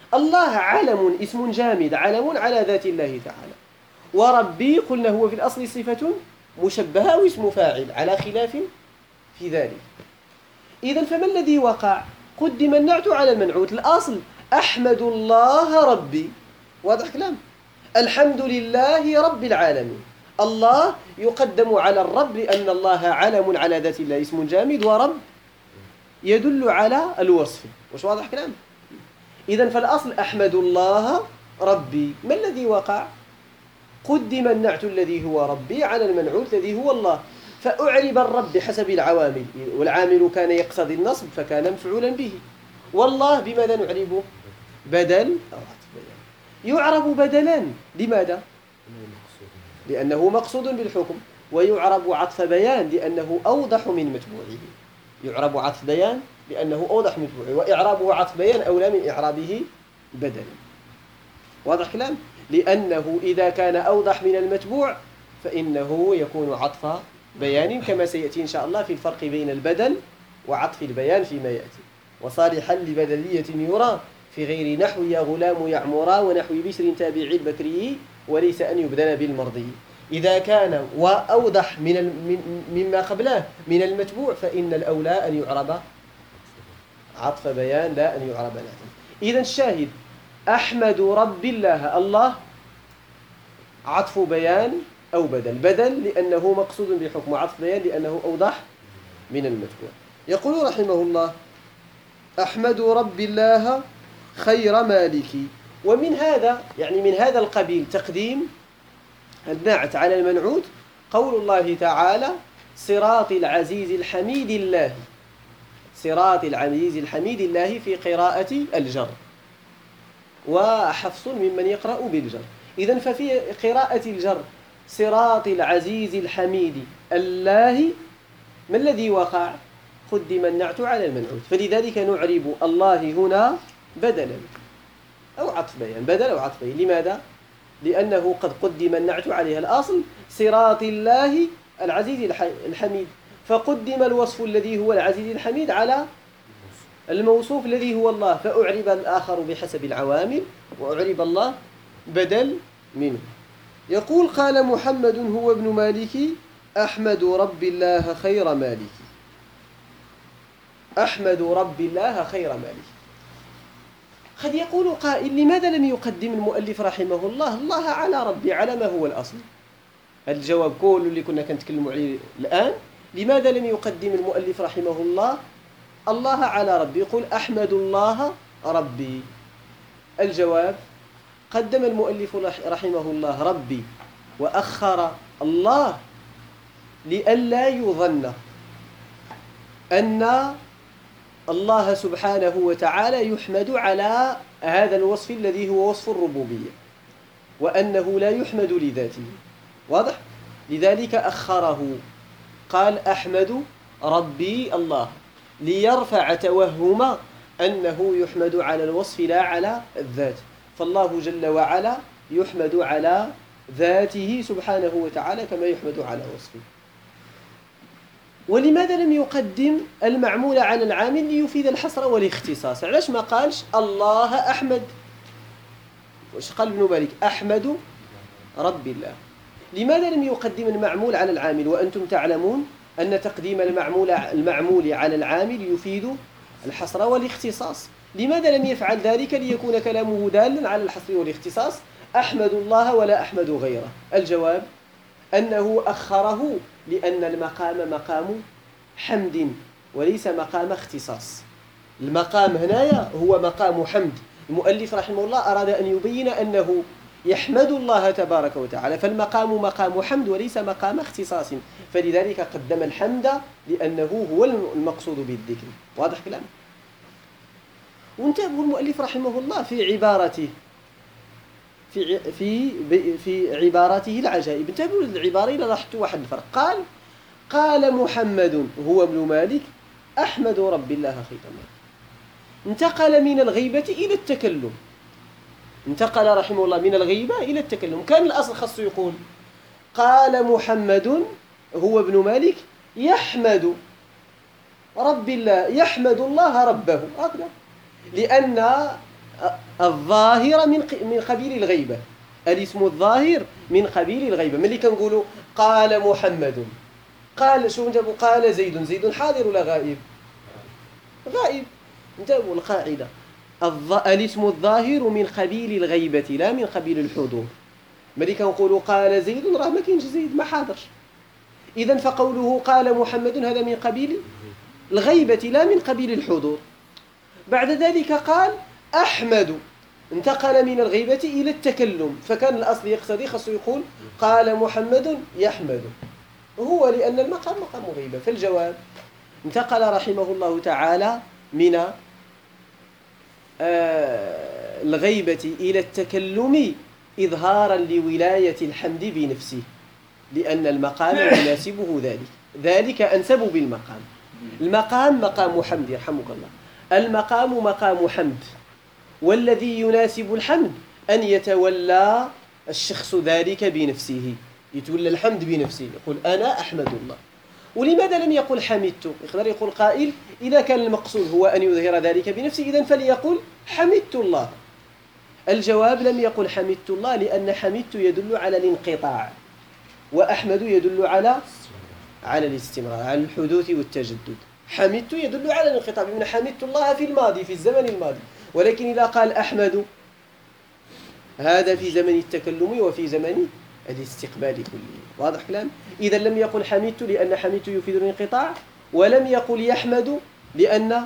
الله علم اسم جامد علم على ذات الله تعالى. وربي قلنا هو في الأصل صفة مشبهة أو اسم فاعل على خلاف في ذلك. إذن فما الذي وقع؟ قدم النعت على المنعوت. الأصل أحمد الله ربي، واضح كلام؟ الحمد لله رب العالمين. الله يقدم على الرب لأن الله علم على ذات الله اسم جامد، ورب يدل على الوصف. وش واضح كلام؟ إذن فالأصل أحمد الله ربي. ما الذي وقع؟ قدم النعت الذي هو ربي على المنعوت الذي هو الله، فأعرب الرب بحسب العوامل، والعامل كان يقتضي النصب فكان مفعولا به. والله بماذا نعربه؟ بدل أو عطف بيان. يعرب بدلا، لماذا؟ لأنه مقصود بالحكم. ويعرب عطف بيان لأنه أوضح من متبوعه. يعرب عطف بيان لأنه أوضح من متبوعه، وإعرابه عطف بيان أولى من إعرابه بدلا. واضح كلام؟ لأنه إذا كان أوضح من المتبوع فإنه يكون عطف بيان، كما سيأتي إن شاء الله في الفرق بين البدل وعطف البيان فيما يأتي. وصالحا لبدلية يرى في غير نحو يا غلام يعمرا ونحو بشر تابعي البكري وليس أن يبدل بالمرضي. إذا كان وأوضح مما قبله من المتبوع فإن الأولى أن يعرب عطف بيان لا أن يعرب نعتا. إذن الشاهد أحمد رب الله، الله عطف بيان أو بدل لأنه مقصود بحكم، عطف بيان لأنه أوضح من المتبوع. يقول رحمه الله أحمد رب الله خير مالكي. ومن هذا يعني من هذا القبيل تقديم النعت على المنعوت قول الله تعالى صراط العزيز الحميد الله. صراط العزيز الحميد الله في قراءة الجر، وحفص ممن يقرأ بالجر. إذن ففي قراءة الجر صراط العزيز الحميد الله، ما الذي وقع؟ قدم النعت على المنعوت، فلذلك نعرب الله هنا بدلا أو عطف بيان، بدل أو عطف بيان. لماذا؟ لأنه قد قدم النعت عليها. الأصل صراط الله العزيز الحميد، فقدم الوصف الذي هو العزيز الحميد على الموصوف الذي هو الله، فأعرب الآخر بحسب العوامل وأعرب الله بدل منه. يقول قال محمد هو ابن مالك أحمد رب الله خير مالك. أحمد رب الله خير مالك. قد يقول قائل لماذا لم يقدم المؤلف رحمه الله على ربي على ما هو الأصل؟ الجواب كل اللي كنا كنتكلموا عليه الآن. لماذا لم يقدم المؤلف رحمه الله على ربي؟ يقول أحمد الله ربي. الجواب قدم المؤلف رحمه الله ربي وأخر الله لئلا يظن أن الله سبحانه وتعالى يحمد على هذا الوصف الذي هو وصف الربوبية، وأنه لا يحمد لذاته. واضح؟ لذلك أخره، قال أحمد ربي الله، ليرفع توهم أنه يحمد على الوصف لا على الذات. فالله جل وعلا يحمد على ذاته سبحانه وتعالى كما يحمد على وصفه. ولماذا لم يقدم المعمول على العامل ليفيد الحصر والاختصاص؟ علاش ما قالش الله أحمد؟ وش قال ابن مالك؟ أحمد رب الله. لماذا لم يقدم المعمول على العامل وأنتم تعلمون أن تقديم المعمول على العامل يفيد الحصر والاختصاص؟ لماذا لم يفعل ذلك ليكون كلامه دالا على الحصر والاختصاص؟ أحمد الله ولا أحمد غيره. الجواب أنه أخره لأن المقام مقام حمد وليس مقام اختصاص. المقام هنايا هو مقام حمد. المؤلف رحمه الله أراد أن يبين أنه يحمد الله تبارك وتعالى، فالمقام مقام حمد وليس مقام اختصاص، فلذلك قدم الحمد لأنه هو المقصود بالذكر. واضح كلام؟ وانتبهوا المؤلف رحمه الله في عبارته في عبارته العجائب. انتبهوا للعبارة لاحظتوا واحد الفرق. قال محمد هو ابن مالك أحمد رب الله خير مالك. انتقل من الغيبة إلى التكلم، انتقل رحمه الله من الغيبة إلى التكلم. كان الأصل خاصه يقول قال محمد هو ابن مالك يحمد رب الله، يحمد الله ربه، هكذا، لأن الظاهر من قبيل الغيبة. الاسم الظاهر من قبيل الغيبة. ملي كنقولوا قال محمد، قال شو نجابوا؟ قال زيد. زيد حاضر ولا غائب؟ غائب. نجابوا القاعدة الاسم الظاهر من قبيل الغيبة لا من قبيل الحضور. ملي كنقولوا قال زيد راه ما كاينش زيد، ما حاضرش. إذن فقوله قال محمد هذا من قبيل الغيبة لا من قبيل الحضور. بعد ذلك قال أحمد، انتقل من الغيبة إلى التكلم، فكان الأصل يقتضي خاصه يقول قال محمد يحمد، هو لأن المقام مقام غيبة. فالجواب انتقل رحمه الله تعالى من الغيبة إلى التكلم إظهارا لولاية الحمد بنفسه، لأن المقام يناسبه ذلك أنسب بالمقام. المقام مقام حمد يرحمك الله، المقام مقام حمد، والذي يناسب الحمد أن يتولى الشخص ذلك بنفسه، يتولى الحمد بنفسه، يقول أنا أحمد الله. ولماذا لم يقل حمدت؟ يقدر يقول قائل إذا كان المقصود هو أن يظهر ذلك بنفسه إذن فليقل حمدت الله. الجواب لم يقل حمدت الله، لأن حمدت يدل على الانقطاع، وأحمد يدل على الاستمرار، على الحدوث والتجدد. حمدت يدل على الانقطاع، بمعنى حمدت الله في الماضي، في الزمن الماضي. ولكن إذا قال أحمد هذا في زمن التكلم وفي زمن الاستقبال كله. واضح كلام؟ إذا لم يقل حمدت لأن حمدت يفيد الانقطاع، ولم يقل يحمد لأن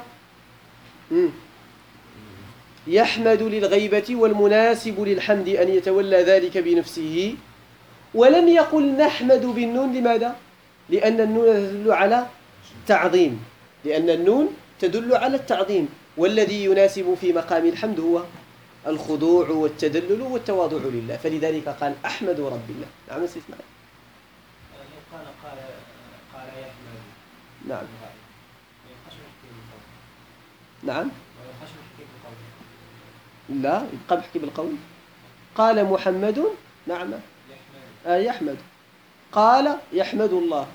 يحمد للغيبة والمناسب للحمد أن يتولى ذلك بنفسه. ولم يقل نحمد بالنون. لماذا؟ لأن النون تدل على تعظيم، لأن النون تدل على التعظيم، والذي يناسب في مقام الحمد هو الخضوع والتدلل والتواضع لله، فلذلك قال أحمد رب الله. نعم سيد إسماعيل. لو قال يحمد نعم نعم لا يبقى بحكي بالقول. قال محمد نعم يحمد، قال يحمد الله.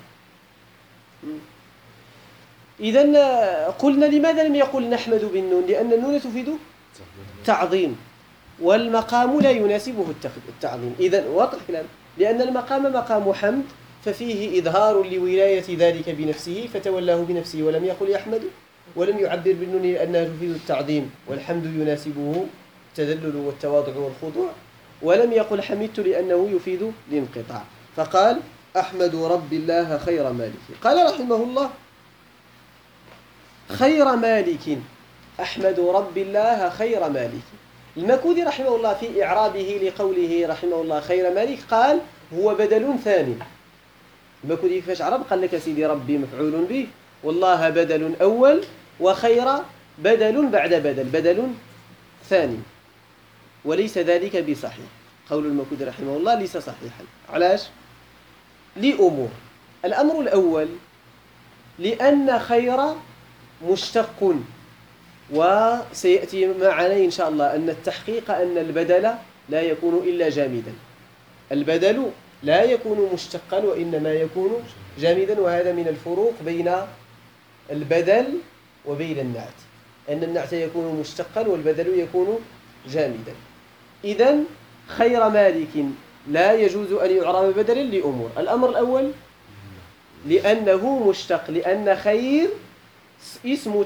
إذن قلنا لماذا لم يقل نحمد بالنون؟ لأن النون تفيد تعظيم، والمقام لا يناسبه التعظيم. إذن واضح كلام، لأن المقام مقام حمد، ففيه إظهار لولاية ذلك بنفسه فتولاه بنفسه، ولم يقل يحمد، ولم يعبر بالنون لأنها تفيد التعظيم، والحمد يناسبه التذلل والتواضع والخضوع، ولم يقل حمدت لأنه يفيد الانقطاع، فقال أحمد رب الله خير مالك. قال رحمه الله خير مالك، أحمد رب الله خير مالك. المكودي رحمه الله في إعرابه لقوله رحمه الله خير مالك قال هو بدل ثاني. المكودي كيفاش عرب؟ قال لك سيدي ربي مفعول به، والله بدل أول، وخير بدل بعد بدل ثاني، وليس ذلك بصحيح. قول المكودي رحمه الله ليس صحيحا. علاش؟ لأمور. الأمر الأول لأن خير مشتق، وسيأتي معنا إن شاء الله أن التحقيق أن البدل لا يكون إلا جامدا. البدل لا يكون مشتقا وإنما يكون جامدا، وهذا من الفروق بين البدل وبين النعت، أن النعت يكون مشتقا والبدل يكون جامدا. إذن خير مالك لا يجوز أن يعرب بدلا لأمور. الأمر الأول لأنه مشتق، لأن خير اسم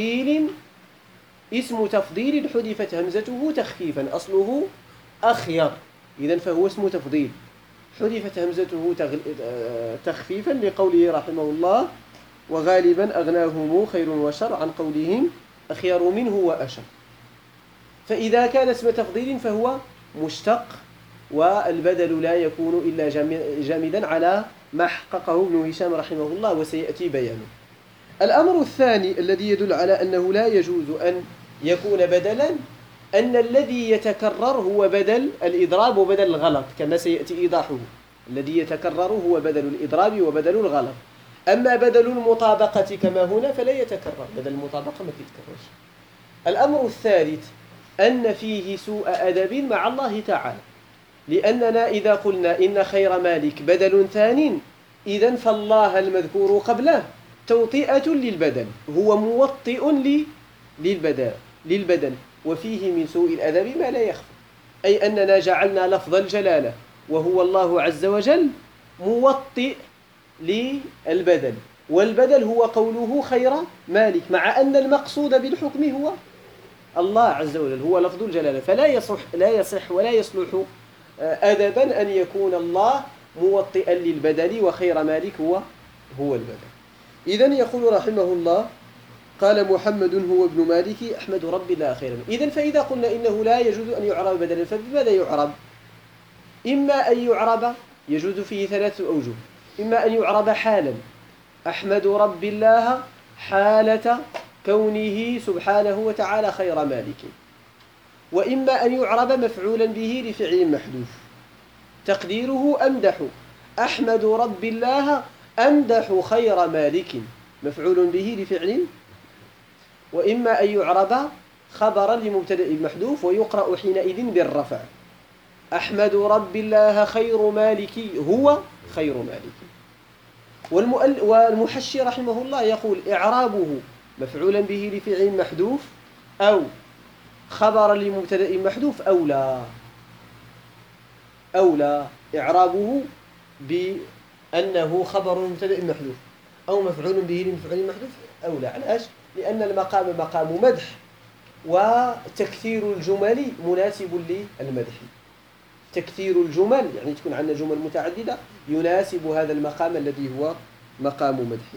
تفضيل حذفت همزته تخفيفا، أصله أخير، إذن فهو اسم تفضيل حذفت همزته تخفيفا، لقوله رحمه الله وغالبا أغناهم خير وشر، عن قولهم أخير منه وأشر. فإذا كان اسم تفضيل فهو مشتق، والبدل لا يكون إلا جامدا على ما حققه ابن هشام رحمه الله، وسيأتي بيانه. الأمر الثاني الذي يدل على أنه لا يجوز أن يكون بدلا أن الذي يتكرر هو بدل الإضراب وبدل الغلط، كما سيأتي إيضاحه. الذي يتكرر هو بدل الإضراب وبدل الغلط. أما بدل المطابقة كما هنا فلا يتكرر، بدل المطابقة ما يتكررش. الأمر الثالث أن فيه سوء أدب مع الله تعالى، لأننا إذا قلنا إن خير مالك بدل ثان، إذن فالله المذكور قبله توطئة للبدل، هو موطئ للبدل، وفيه من سوء الأدب ما لا يخفى، أي أننا جعلنا لفظ الجلالة وهو الله عز وجل موطئ للبدل، والبدل هو قوله خير مالك، مع أن المقصود بالحكم هو الله عز وجل، هو لفظ الجلالة. لا يصح ولا يصلح أدبا أن يكون الله موطئا للبدل وخير مالك هو البدل. إذن يقول رحمه الله: قال محمد هو ابن مالك أحمد رب الله خير مالك. إذن فإذا قلنا إنه لا يجوز أن يعرب بدلا، فبماذا يعرب؟ إما أن يعرب، يجوز فيه 3 أوجه: إما أن يعرب حالا، أحمد رب الله حالة كونه سبحانه وتعالى خير مالك، وإما أن يعرب مفعولا به لفعل محذوف تقديره أمدح، أحمد رب الله أمدح خير مالك، مفعول به لفعل، وإما أن يعرب خبرا لمبتدأ محذوف ويقرأ حينئذ بالرفع، أحمد رب الله خير مالك هو خير مالك. والمحشي رحمه الله يقول: إعرابه مفعولا به لفعل محذوف أو خبرا لمبتدأ محذوف أولى إعرابه بأنه خبر مبتدأ محذوف أو مفعول به لفعل محذوف أولى. علاش؟ لأن المقام مقام مدح، وتكثير الجمل مناسب للمدح. تكثير الجمل يعني تكون عندنا جمل متعددة يناسب هذا المقام الذي هو مقام مدح.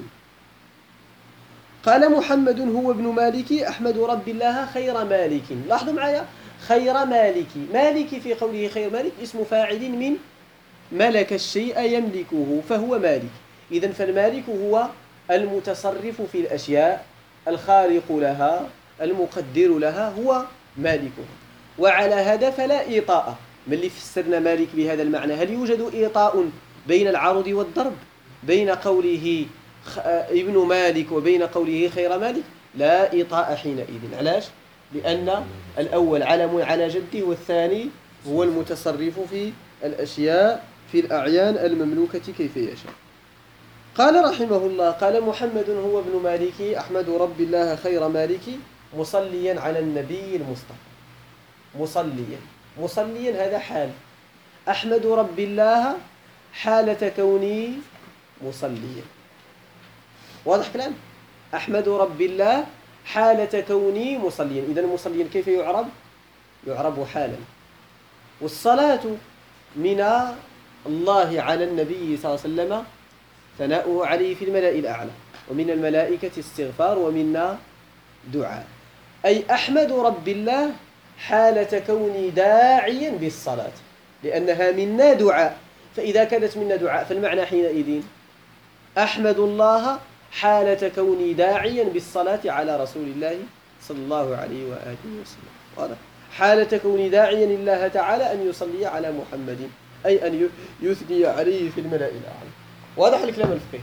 قال محمد هو ابن مالك أحمد رب الله خير مالك. لاحظوا معايا خير مالك، مالك في قوله خير مالك اسم فاعل من ملك الشيء يملكه فهو مالك. إذن فالمالك هو المتصرف في الأشياء، الخالق لها، المقدر لها، هو مالكها. وعلى هذا فلا إيطاء. من اللي فسرنا مالك بهذا المعنى، هل يوجد إيطاء بين العرض والضرب بين قوله ابن مالك وبين قوله خير مالك؟ لا إيطاء حينئذ. علاش؟ لأن الأول علم على جده، والثاني هو المتصرف في الأشياء في الأعيان المملوكة كيف يشاء. قال رحمه الله: قال محمد هو ابن مالك أحمد رب الله خير مالك مصليا على النبي المصطفى. مصليا هذا حال، أحمد رب الله حالة كوني مصليا. واضح كلام؟ أحمد رب الله حالة كوني مصليا. إذن مصليا كيف يعرب؟ يعرب حالا. والصلاة من الله على النبي صلى الله عليه وسلم ثناؤه عليه في الملأ الأعلى، ومن الملائكة استغفار، ومنا دعاء. أي أحمد رب الله حالة كوني داعيا بالصلاة، لأنها منا دعاء، فإذا كانت منا دعاء فالمعنى حينئذ أحمد الله حالة كوني داعيا بالصلاة على رسول الله صلى الله عليه وآله وسلم. واضح؟ حالة كوني داعيا الله تعالى أن يصلي على محمد، أي أن يثني عليه في الملأ الأعلى. واضح الكلام الفقهي؟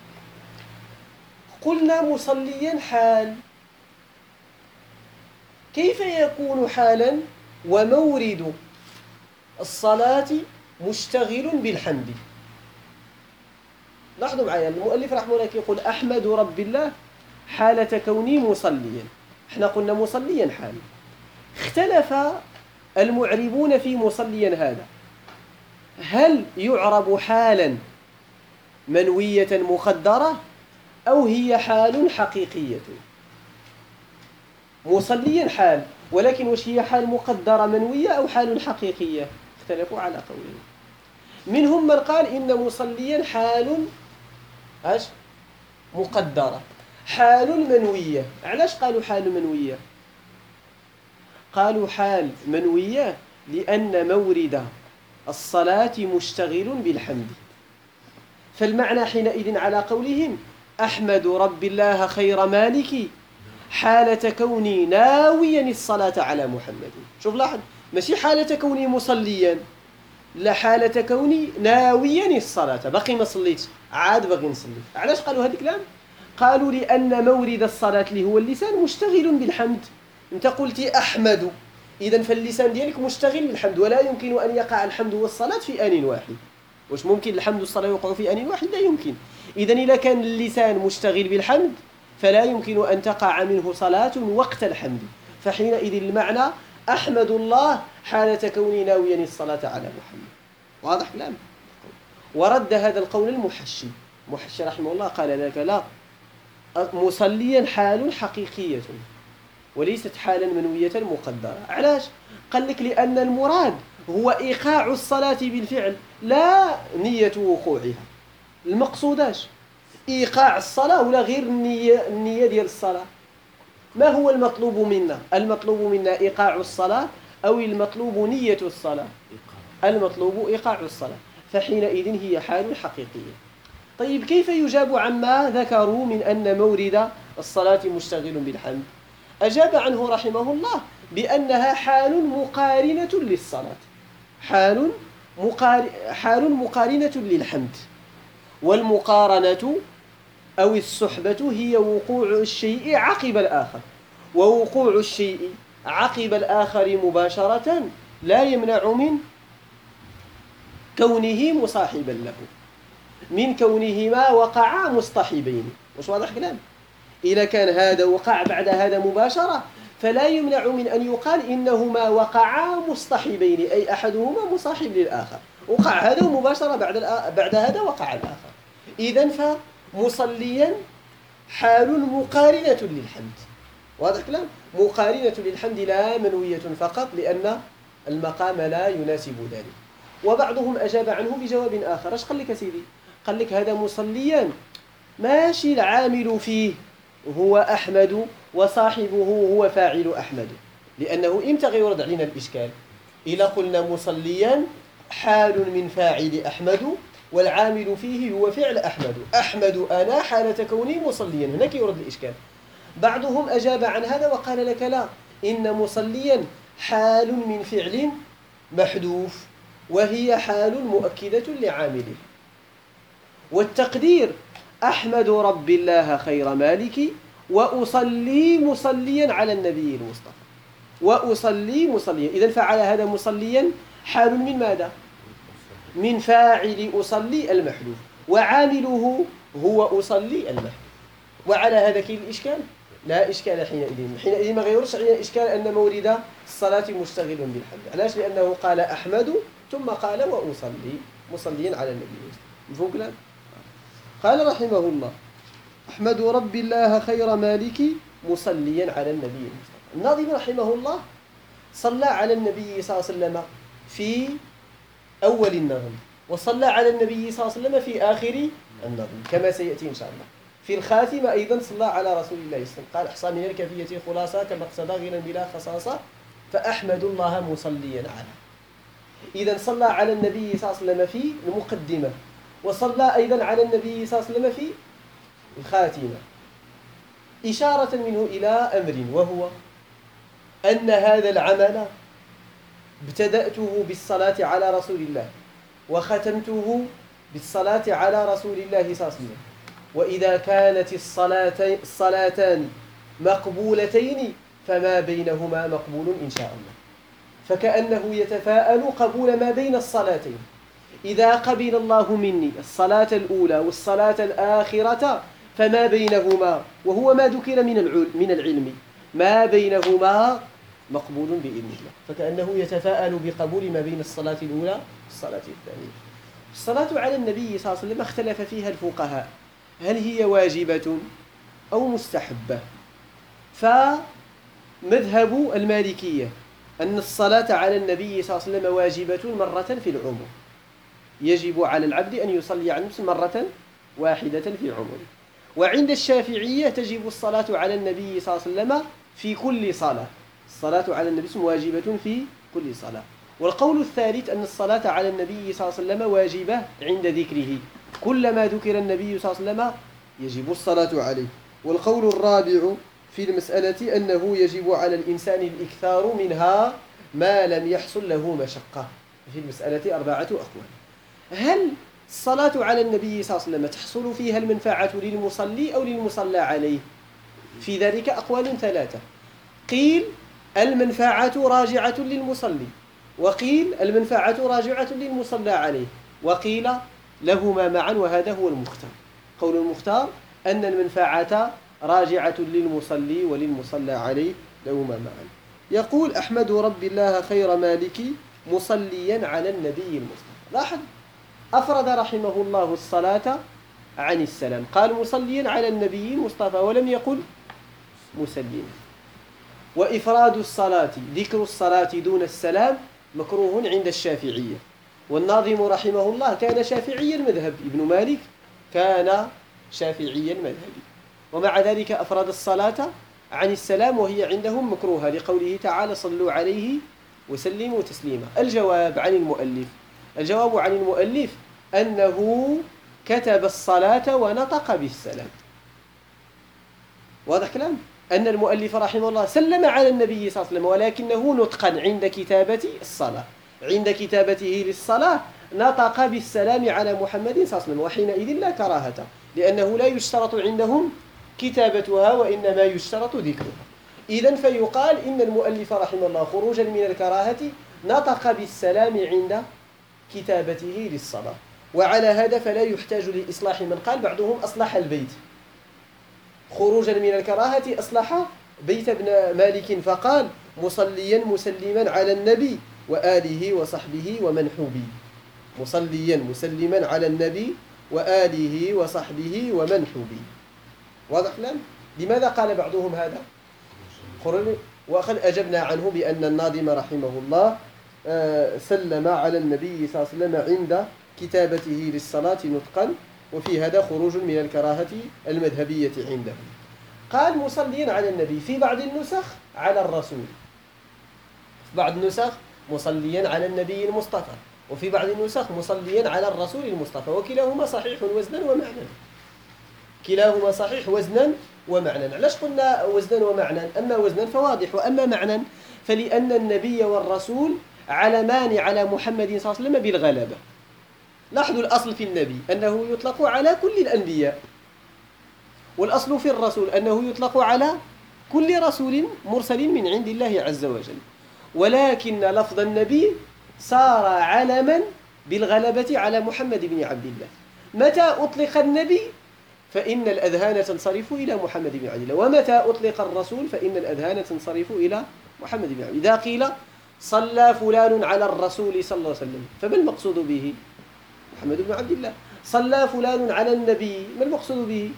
قلنا مصليا حال، كيف يكون حالا ومورد الصلاة مشتغل بالحمد؟ لاحظوا معايا المؤلف رحمه الله يقول أحمد رب الله حالة كوني مصليا، احنا قلنا مصليا حال. اختلف المعربون في مصليا هذا، هل يعرب حالا منوية مقدرة أو هي حال حقيقية؟ مصليا حال، ولكن وش هي حال مقدرة منوية أو حال حقيقية؟ اختلفوا على قولين. منهم من قال إن مصليا حال مقدرة، حال منوية. علاش قالوا حال منوية؟ قالوا حال منوية لأن مورد الصلاة مشتغل بالحمد، فالمعنى حينئذ على قولهم أحمد رب الله خير مالك حالة كوني ناويا الصلاة على محمد. شوف لاحظ، ماشي حالة كوني مصليا، لا، حالة كوني ناويا الصلاة، باقي ما صليتش عاد باقي نصلي. علاش قالوا هذا الكلام؟ قالوا لأن مورد الصلاة اللي هو اللسان مشتغل بالحمد. انت قلتي أحمد، إذن فاللسان ديالك مشتغل بالحمد، ولا يمكن أن يقع الحمد والصلاة في آن واحد. واش ممكن الحمد والصلاة يقعوا في آن واحد؟ لا يمكن. إذن إذا كان اللسان مشتغل بالحمد فلا يمكن أن تقع منه صلاة وقت الحمد، فحينئذ المعنى أحمد الله حالة كوني ناويا الصلاة على محمد. واضح كلام؟ ورد هذا القول المحشي رحمه الله، قال لك لا، مصليا حال حقيقية وليست حالا منوية مقدرة. علاش؟ قال لك لأن المراد هو إيقاع الصلاة بالفعل لا نية وقوعها. المقصوداش إيقاع الصلاة ولا غير النية ديال الصلاة. ما هو المطلوب منا؟ المطلوب منا إيقاع الصلاة أو المطلوب نية الصلاة؟ المطلوب إيقاع الصلاة، فحينئذ هي حال حقيقية. طيب كيف يجاب عما ذكروا من أن مورد الصلاة مشتغل بالحمد؟ أجاب عنه رحمه الله بأنها حال مقارنة للصلاة، حال مقارنة للحمد. والمقارنة أو الصحبة هي وقوع الشيء عقب الآخر، ووقوع الشيء عقب الآخر مباشرة لا يمنع من كونه مصاحبا له، من كونهما وقعا مصطحبين. مش واضح كلام؟ إذا كان هذا وقع بعد هذا مباشرة فلا يمنع من أن يقال إنهما وقعا مصطحبين، أي أحدهما مصاحب للآخر. وقع هذا مباشرة بعد هذا وقع الآخر. إذن فمصليا حال مقارنة للحمد. واضح كلام؟ مقارنة للحمد لا منوية فقط، لأن المقام لا يناسب ذلك. وبعضهم أجاب عنه بجواب آخر. ايش قال لك يا سيدي؟ قال لك هذا مصليا ماشي العامل فيه هو أحمد وصاحبه هو فاعل أحمد، لأنه إمتى غيرد علينا الإشكال؟ إذا قلنا مصليا حال من فاعل أحمد والعامل فيه هو فعل أحمد أنا حالة كوني مصليا، هناك يرد الإشكال. بعضهم أجاب عن هذا وقال لك لا، إن مصليا حال من فعل محذوف وهي حال مؤكدة لعامله، والتقدير أحمد رب الله خير مالك وأصلي مصليا على النبي المصطفى، وأصلي مصليا. إذن فعل هذا مصليا حال من ماذا؟ من فاعل أصلي المحذوف، وعامله هو أصلي المحذوف. وعلى هذا كاين الإشكال؟ لا إشكال حينئذ ما غيرش علينا إشكال أن مورد الصلاة مشتغل بالحمد. علاش؟ لأنه قال أحمد ثم قال وأصلي مصليا على النبي المصطفى. مفهوم كلام؟ قال رحمه الله أحمد رب الله خير مالك مصليا على النبي المصطفى. الناظم رحمه الله صلى على النبي صلى الله عليه وسلم في أول النظم، وصلى على النبي صلى الله عليه وسلم في آخر النظم كما سيأتي إن شاء الله. في الخاتمة أيضا صلى على رسول الله صلى الله عليه وسلم. قال أحصى من الكفية خلاصة كما اقتضى غنى بلا خصاصة فأحمد الله مصليا على. إذا صلى على النبي صلى الله عليه وسلم في المقدمة، وصلى أيضا على النبي صلى الله عليه وسلم في الخاتمة، إشارة منه إلى أمر، وهو أن هذا العمل ابتدأته بالصلاة على رسول الله وختمته بالصلاة على رسول الله صلى الله عليه وسلم. وإذا كانت الصلاتان مقبولتين فما بينهما مقبول إن شاء الله. فكأنه يتفاءل قبول ما بين الصلاتين. إذا قبل الله مني الصلاة الأولى والصلاة الآخرة فما بينهما، وهو ما ذكر من العلم، ما بينهما مقبول بإذن الله. فكأنه يتفاءل بقبول ما بين الصلاة الأولى والصلاة الثانية. الصلاة على النبي صلى الله عليه وسلم اختلف فيها الفقهاء، هل هي واجبة أو مستحبة؟ فمذهب المالكية أن الصلاة على النبي صلى الله عليه وسلم واجبة مرة في العمر، يجب على العبد أن يصلي على النبي مرة واحدة في عمره. وعند الشافعية تجب الصلاة على النبي صلى الله عليه وسلم في كل صلاة، الصلاة على النبي واجبة في كل صلاة. والقول الثالث أن الصلاة على النبي صلى الله عليه وسلم واجبة عند ذكره، كلما ذكر النبي صلى الله عليه وسلم يجب الصلاة عليه. والقول الرابع في المسألة أنه يجب على الإنسان الإكثار منها ما لم يحصل له مشقة. في المسألة 4 أقوال. هل الصلاة على النبي صلى الله عليه وسلم تحصل فيها المنفعة للمصلي أو للمصلى عليه؟ في ذلك أقوال 3. قيل المنفعة راجعة للمصلي، وقيل المنفعة راجعة للمصلى عليه، وقيل لهما معا، وهذا هو المختار. قول المختار أن المنفعة راجعة للمصلي وللمصلى عليه، لهما معا. يقول أحمد رب الله خير مالك مصليا على النبي المصطفى. لاحظ أفرد رحمه الله الصلاة عن السلام، قال مصليا على النبي المصطفى ولم يقل مسلما. وإفراد الصلاة ذكر الصلاة دون السلام مكروه عند الشافعية، والناظم رحمه الله كان شافعي المذهب، ابن مالك كان شافعي المذهب، ومع ذلك أفراد الصلاة عن السلام وهي عندهم مكروهة لقوله تعالى صلوا عليه وسلموا تسليما. الجواب عن المؤلف أنه كتب الصلاة ونطق بالسلام. واضح كلام؟ أن المؤلف رحمه الله سلم على النبي صلى الله عليه وسلم، ولكنه نطقا عند كتابة الصلاة، عند كتابته للصلاة نطق بالسلام على محمد صلى الله عليه وسلم، وحينئذ لا كراهة، لأنه لا يشترط عندهم كتابتها وإنما يشترط ذكرها. إذن فيقال إن المؤلف رحمه الله خروجا من الكراهة نطق بالسلام عند كتابته للصلاة. وعلى هذا فلا يحتاج لإصلاح من قال بعضهم أصلح البيت، خروجا من الكراهة أصلح بيت ابن مالك فقال مصليا مسلما على النبي وآله وصحبه ومن حبي، مصليا مسلما على النبي وآله وصحبه ومن حبي. واضح الآن؟ لماذا قال بعضهم هذا؟ وقد أجبنا عنه بأن الناظم رحمه الله سلم على النبي صلى الله عليه وسلم عند كتابته للصلاة نطقا، وفي هذا خروج من الكراهة المذهبية عنده. قال مصليا على النبي، في بعض النسخ على الرسول، في بعض النسخ مصليا على النبي المصطفى، وفي بعض النسخ مصليا على الرسول المصطفى، وكلاهما صحيح وزنا ومعنى، كلاهما صحيح وزنا ومعنى. علاش قلنا وزنا ومعنى؟ أما وزنا فواضح، وأما معنى فلأن النبي والرسول علمان على محمد صلى الله عليه وسلم بالغلبة. لاحظوا الأصل في النبي أنه يطلق على كل الأنبياء، والأصل في الرسول أنه يطلق على كل رسول مرسل من عند الله عز وجل، ولكن لفظ النبي صار علما بالغلبة على محمد بن عبد الله. متى أطلق النبي فإن الأذهان تنصرف إلى محمد بن عبد الله، ومتى أطلق الرسول فإن الأذهان تنصرف إلى محمد بن عبد الله. إذا قيل صلى فلان على الرسول صلى الله عليه وسلم فما المقصود به؟ محمد بن عبد الله. صلى فلان على النبي، ما المقصود به؟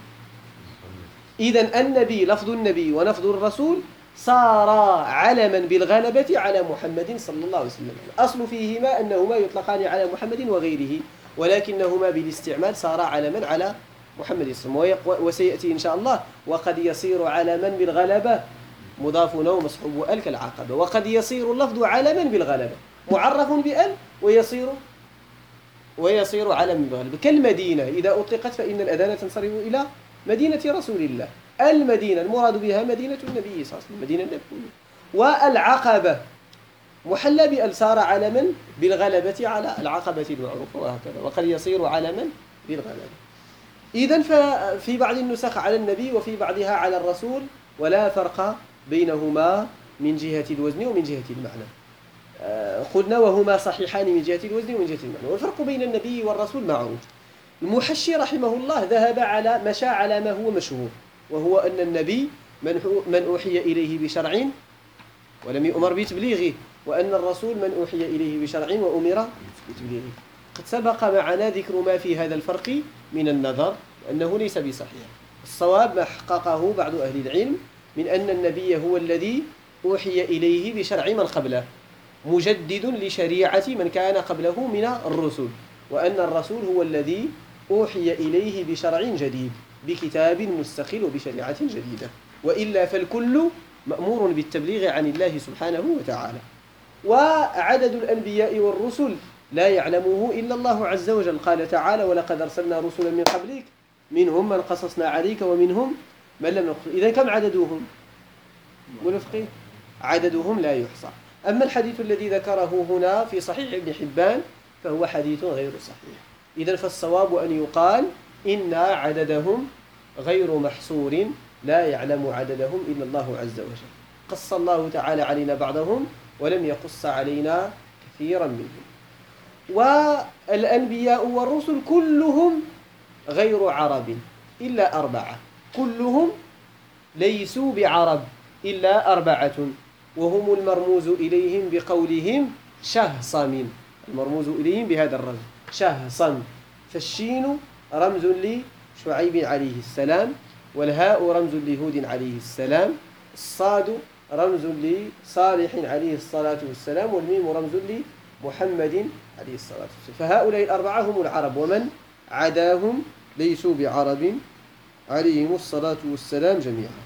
إذن النبي لفظ النبي ولفظ الرسول صار علما بالغلبة على محمد صلى الله عليه وسلم. الأصل فيهما أنهما يطلقان على محمد وغيره، ولكنهما بالاستعمال صار علما على محمد صلى الله عليه وسلم. وسيأتي إن شاء الله وقد يصير علما بالغلبة مضاف ومصحوب أل كالعقبة، وقد يصير اللفظ علما بالغلبة معرف بأل ويصير علما بالغلبة، كالمدينة إذا أطلقت فإن الأذان تنصرف إلى مدينة رسول الله. المدينة المراد بها مدينة النبي صلى الله عليه وسلم، مدينة النبي. والعقبة محلى بأل صار علما بالغلبة على العقبة المعروفة، وهكذا، وقد يصير علما بالغلبة. إذن ففي بعض النسخ على النبي وفي بعضها على الرسول، ولا فرق بينهما من جهة الوزن ومن جهة المعنى. قلنا وهما صحيحان من جهة الوزن ومن جهة المعنى، والفرق بين النبي والرسول معروف. المحشي رحمه الله ذهب مشى على ما هو مشهور، وهو أن النبي من أوحي إليه بشرع ولم يؤمر بتبليغه، وأن الرسول من أوحي إليه بشرع وأمر بتبليغه. قد سبق معنا ذكر ما في هذا الفرق من النظر، أنه ليس بصحيح. الصواب ما حققه بعض أهل العلم من أن النبي هو الذي أوحي إليه بشرع من قبله، مجدد لشريعة من كان قبله من الرسل، وأن الرسول هو الذي أوحي إليه بشرع جديد بكتاب مستقل وبشريعة جديدة، وإلا فالكل مأمور بالتبليغ عن الله سبحانه وتعالى. وعدد الأنبياء والرسل لا يعلمه إلا الله عز وجل، قال تعالى ولقد أرسلنا رسلا من قبلك منهم من قصصنا عليك ومنهم من لم نقصص. إذن كم عددهم؟ ملفقين عددهم لا يحصى. أما الحديث الذي ذكره هنا في صحيح ابن حبان فهو حديث غير صحيح. إذن فالصواب أن يقال إن عددهم غير محصور، لا يعلم عددهم إلا الله عز وجل. قص الله تعالى علينا بعضهم ولم يقص علينا كثيرا منهم. والأنبياء والرسل كلهم غير عرب إلا 4، كلهم ليسوا بعرب إلا أربعة، وهم المرموز إليهم بقولهم شهصم، المرموز إليهم بهذا الرمز شهصم. فالشين رمز لشعيب عليه السلام، والهاء رمز لهود عليه السلام، الصاد رمز لصالح عليه الصلاة والسلام، والميم رمز لمحمد عليه الصلاة والسلام. فهؤلاء الأربعة هم العرب، ومن عداهم ليسوا بعرب عليهم الصلاة والسلام جميعا.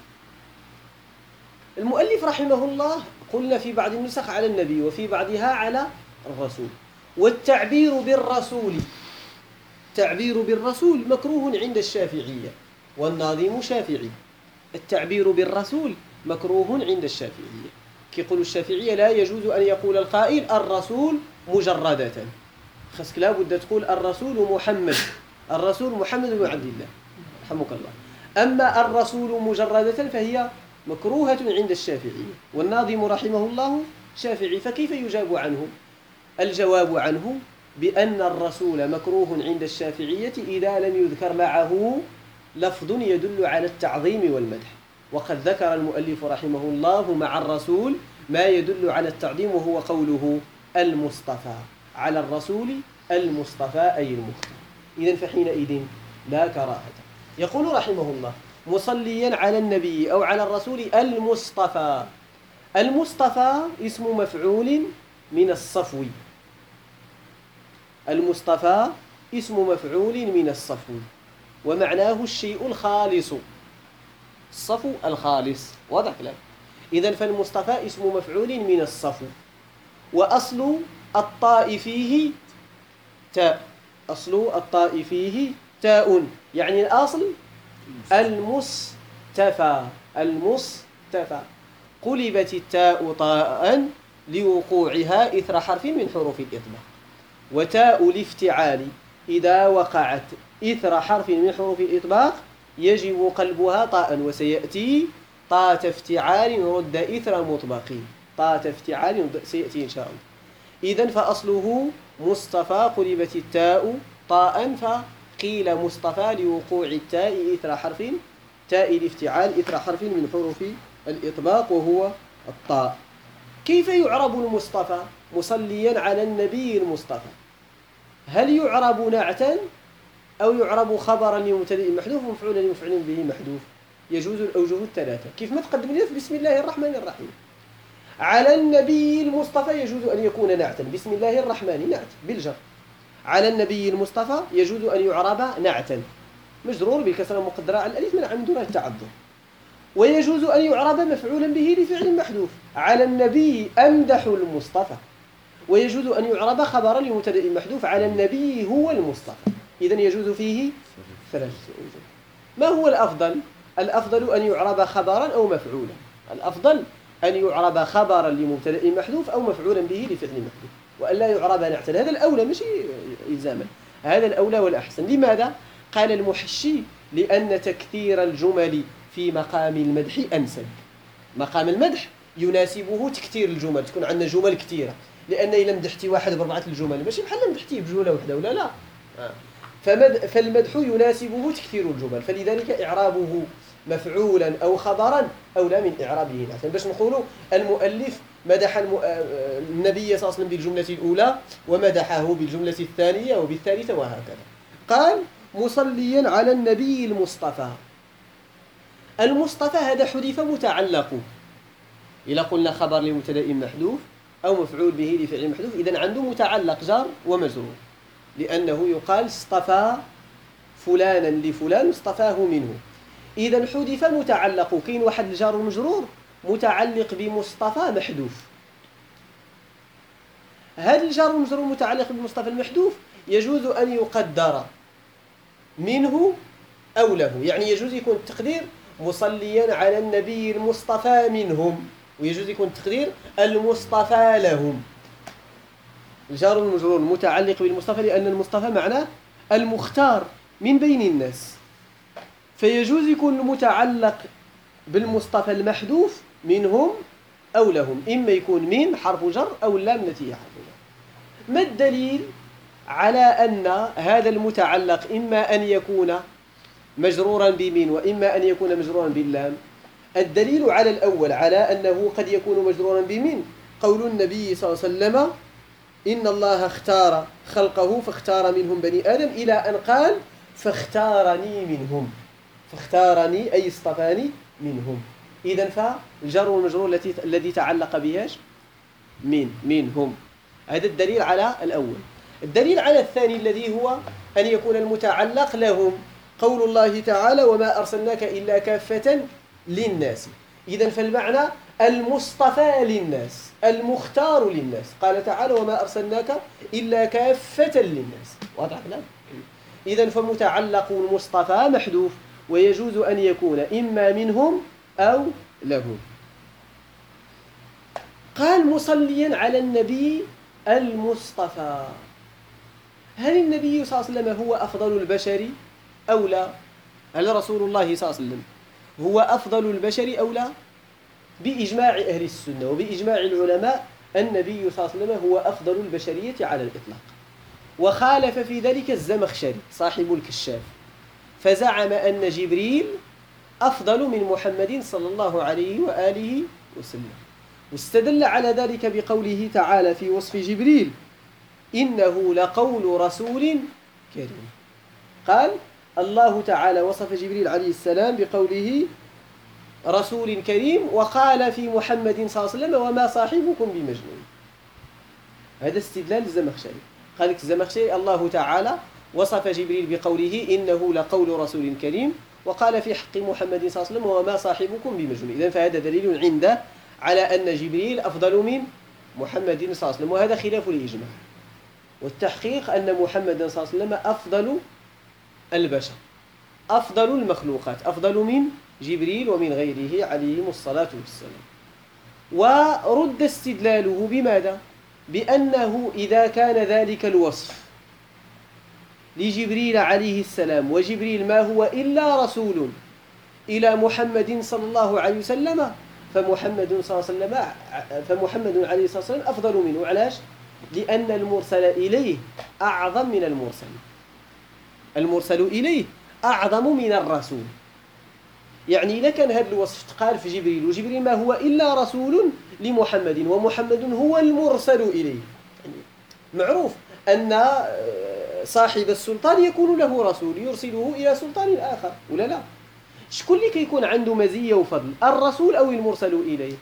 المؤلف رحمه الله قلنا في بعض النسخ على النبي وفي بعضها على الرسول. والتعبير بالرسول، التعبير بالرسول مكروه عند الشافعية، والناظم شافعي. التعبير بالرسول مكروه عند الشافعية، كيقول الشافعية لا يجوز أن يقول القائل الرسول مجردة، خاصك لا بد تقول الرسول محمد، الرسول محمد بن عبد الله رحمك الله. أما الرسول مجردة فهي مكروهة عند الشافعية، والناظم رحمه الله شافعي، فكيف يجاب عنه؟ الجواب عنه بأن الرسول مكروه عند الشافعية إذا لم يذكر معه لفظ يدل على التعظيم والمدح. وقد ذكر المؤلف رحمه الله مع الرسول ما يدل على التعظيم، وهو قوله المصطفى، على الرسول المصطفى أي المختار. إذن فحينئذ لا كراهة. يقول رحمه الله مصليا على النبي أو على الرسول المصطفى. المصطفى اسم مفعول من الصفو، المصطفى اسم مفعول من الصفو، ومعناه الشيء الخالص، الصفو الخالص، واضح كلام. إذن فالمصطفى اسم مفعول من الصفو، وأصل الطاء فيه تاء، أصل الطاء فيه تاء، يعني الأصل المصطفى، المصطفى. قلبت التاء طاء لوقوعها إثر حرف من حروف الإطباق. وتاء الافتعال إذا وقعت إثر حرف من حروف الإطباق يجب قلبها طاء، وسيأتي طاء افتعال رد إثر مطبقين، طاء افتعال سيأتي إن شاء الله. إذن فأصله مصطفى، قلبت التاء طاء فقيل مصطفى لوقوع التاء إثر حرف، تاء الافتعال إثر حرف من حروف الإطباق وهو الطاء. كيف يعرب المصطفى؟ مصليا على النبي المصطفى. هل يعرب نعتا أو يعرب خبرا لمبتدئ محذوف ومفعولا لمفعول به محذوف؟ يجوز الأوجه الثلاثة. كيف ما تقدم لنا في بسم الله الرحمن الرحيم. على النبي المصطفى يجوز أن يكون نعتا، بسم الله الرحمن نعت بالجر. على النبي المصطفى يجوز أن يعرب نعتا مجرور بكسرة مقدرة على الألف من عندنا التعذر، ويجوز أن يعرب مفعولا به لفعل محذوف. على النبي أمدح المصطفى، ويجوز أن يعرب خبرا لمبتدئ محذوف، على النبي هو المصطفى. إذن يجوز فيه ثلاثة أوجه. ما هو الأفضل؟ الأفضل أن يعرب خبرا أو مفعولا، الأفضل أن يعرب خبرا لمبتدئ محذوف أو مفعولا به لفعل محذوف، وألا يعرب نعتا. هذا الأولى مش إلزاما، هذا الأولى والأحسن. لماذا؟ قال المحشي لأن تكثير الجمل في مقام المدح أنسب. مقام المدح يناسبه تكثير الجمل، تكون عندنا جمل كثيرة، لأن إذا مدحتي واحد بربعة الجمل ماشي بحال مدحتيه بجملة واحدة ولا لا. فالمدح يناسبه تكثير الجمل، فلذلك إعرابه مفعولا أو خبرا أولى من إعرابه نعتا. باش نقولوا المؤلف مدح النبي صلى الله عليه وسلم بالجملة الأولى ومدحه بالجملة الثانية وبالثالثة وهكذا. قال مصليا على النبي المصطفى. المصطفى هذا حذف متعلق، إذا قلنا خبر لمبتدأ محذوف أو مفعول به لفعل محذوف، إذن عنده متعلق جار ومجرور، لأنه يقال اصطفى فلانا لفلان اصطفاه منه. إذن حذف متعلق، كاين واحد الجار ومجرور متعلق بمصطفى محذوف. هذا الجار والمجرور متعلق بمصطفى المحذوف يجوز أن يقدر منه أو له، يعني يجوز يكون التقدير مصليا على النبي المصطفى منهم، ويجوز يكون التقدير المصطفى لهم. الجار والمجرور متعلق بالمصطفى لأن المصطفى معناه المختار من بين الناس، فيجوز يكون متعلق بالمصطفى المحذوف منهم أو لهم، إما يكون من حرف جر أو اللام التي هي حرف جر. ما الدليل على أن هذا المتعلق إما أن يكون مجرورا بمن وإما أن يكون مجرورا باللام؟ الدليل على الأول على أنه قد يكون مجرورا بمن قول النبي صلى الله عليه وسلم إن الله اختار خلقه فاختار منهم بني آدم إلى أن قال فاختارني منهم، فاختارني أي اصطفاني منهم. إذن فالجر والمجرور الذي تعلق بهاش منهم. هذا الدليل على الأول. الدليل على الثاني الذي هو أن يكون المتعلق لهم قول الله تعالى وما أرسلناك إلا كافة للناس. إذن فالمعنى المصطفى للناس المختار للناس. قال تعالى وما أرسلناك إلا كافة للناس. واضح الآن؟ إذن فمتعلق المصطفى محذوف ويجوز أن يكون إما منهم أو لهم. قال مصليا على النبي المصطفى. هل النبي صلى الله عليه وسلم هو أفضل البشر أو لا؟ هل رسول الله صلى الله عليه وسلم هو أفضل البشر أو لا؟ بإجماع أهل السنة وبإجماع العلماء النبي صلى الله عليه وسلم هو أفضل البشرية على الإطلاق. وخالف في ذلك الزمخشري صاحب الكشاف، فزعم أن جبريل أفضل من محمد صلى الله عليه وآله وسلم، واستدل على ذلك بقوله تعالى في وصف جبريل إنه لقول رسول كريم. قال الله تعالى وصف جبريل عليه السلام بقوله رسول كريم، وقال في محمد صلى الله عليه وسلم وما صاحبكم بمجنون. هذا استدلال الزمخشري. قال لك الزمخشري الله تعالى وصف جبريل بقوله إنه لقول رسول كريم، وقال في حق محمد صلى الله عليه وسلم وما صاحبكم بمجنون. إذن فهذا دليل عنده على أن جبريل أفضل من محمد صلى الله عليه وسلم، وهذا خلاف الإجماع. والتحقيق أن محمد صلى الله عليه وسلم أفضل البشر، أفضل المخلوقات، أفضل من جبريل ومن غيره عليهم الصلاة والسلام. ورد استدلاله بماذا؟ بأنه إذا كان ذلك الوصف لجبريل عليه السلام، وجبريل ما هو إلا رسول إلى محمد صلى الله عليه وسلم، فمحمد عليه الصلاة والسلام أفضل منه. علاش؟ لأن المرسل إليه أعظم من المرسل، المرسل إليه أعظم من الرسول. يعني إذا كان هذا الوصف تقال في جبريل، وجبريل ما هو إلا رسول لمحمد، ومحمد هو المرسل إليه، يعني معروف أن صاحب السلطان يكون له رسول يرسله إلى سلطان آخر، ولا لا؟ شكون اللي كيكون عنده مزية وفضل، الرسول أو المرسل إليه؟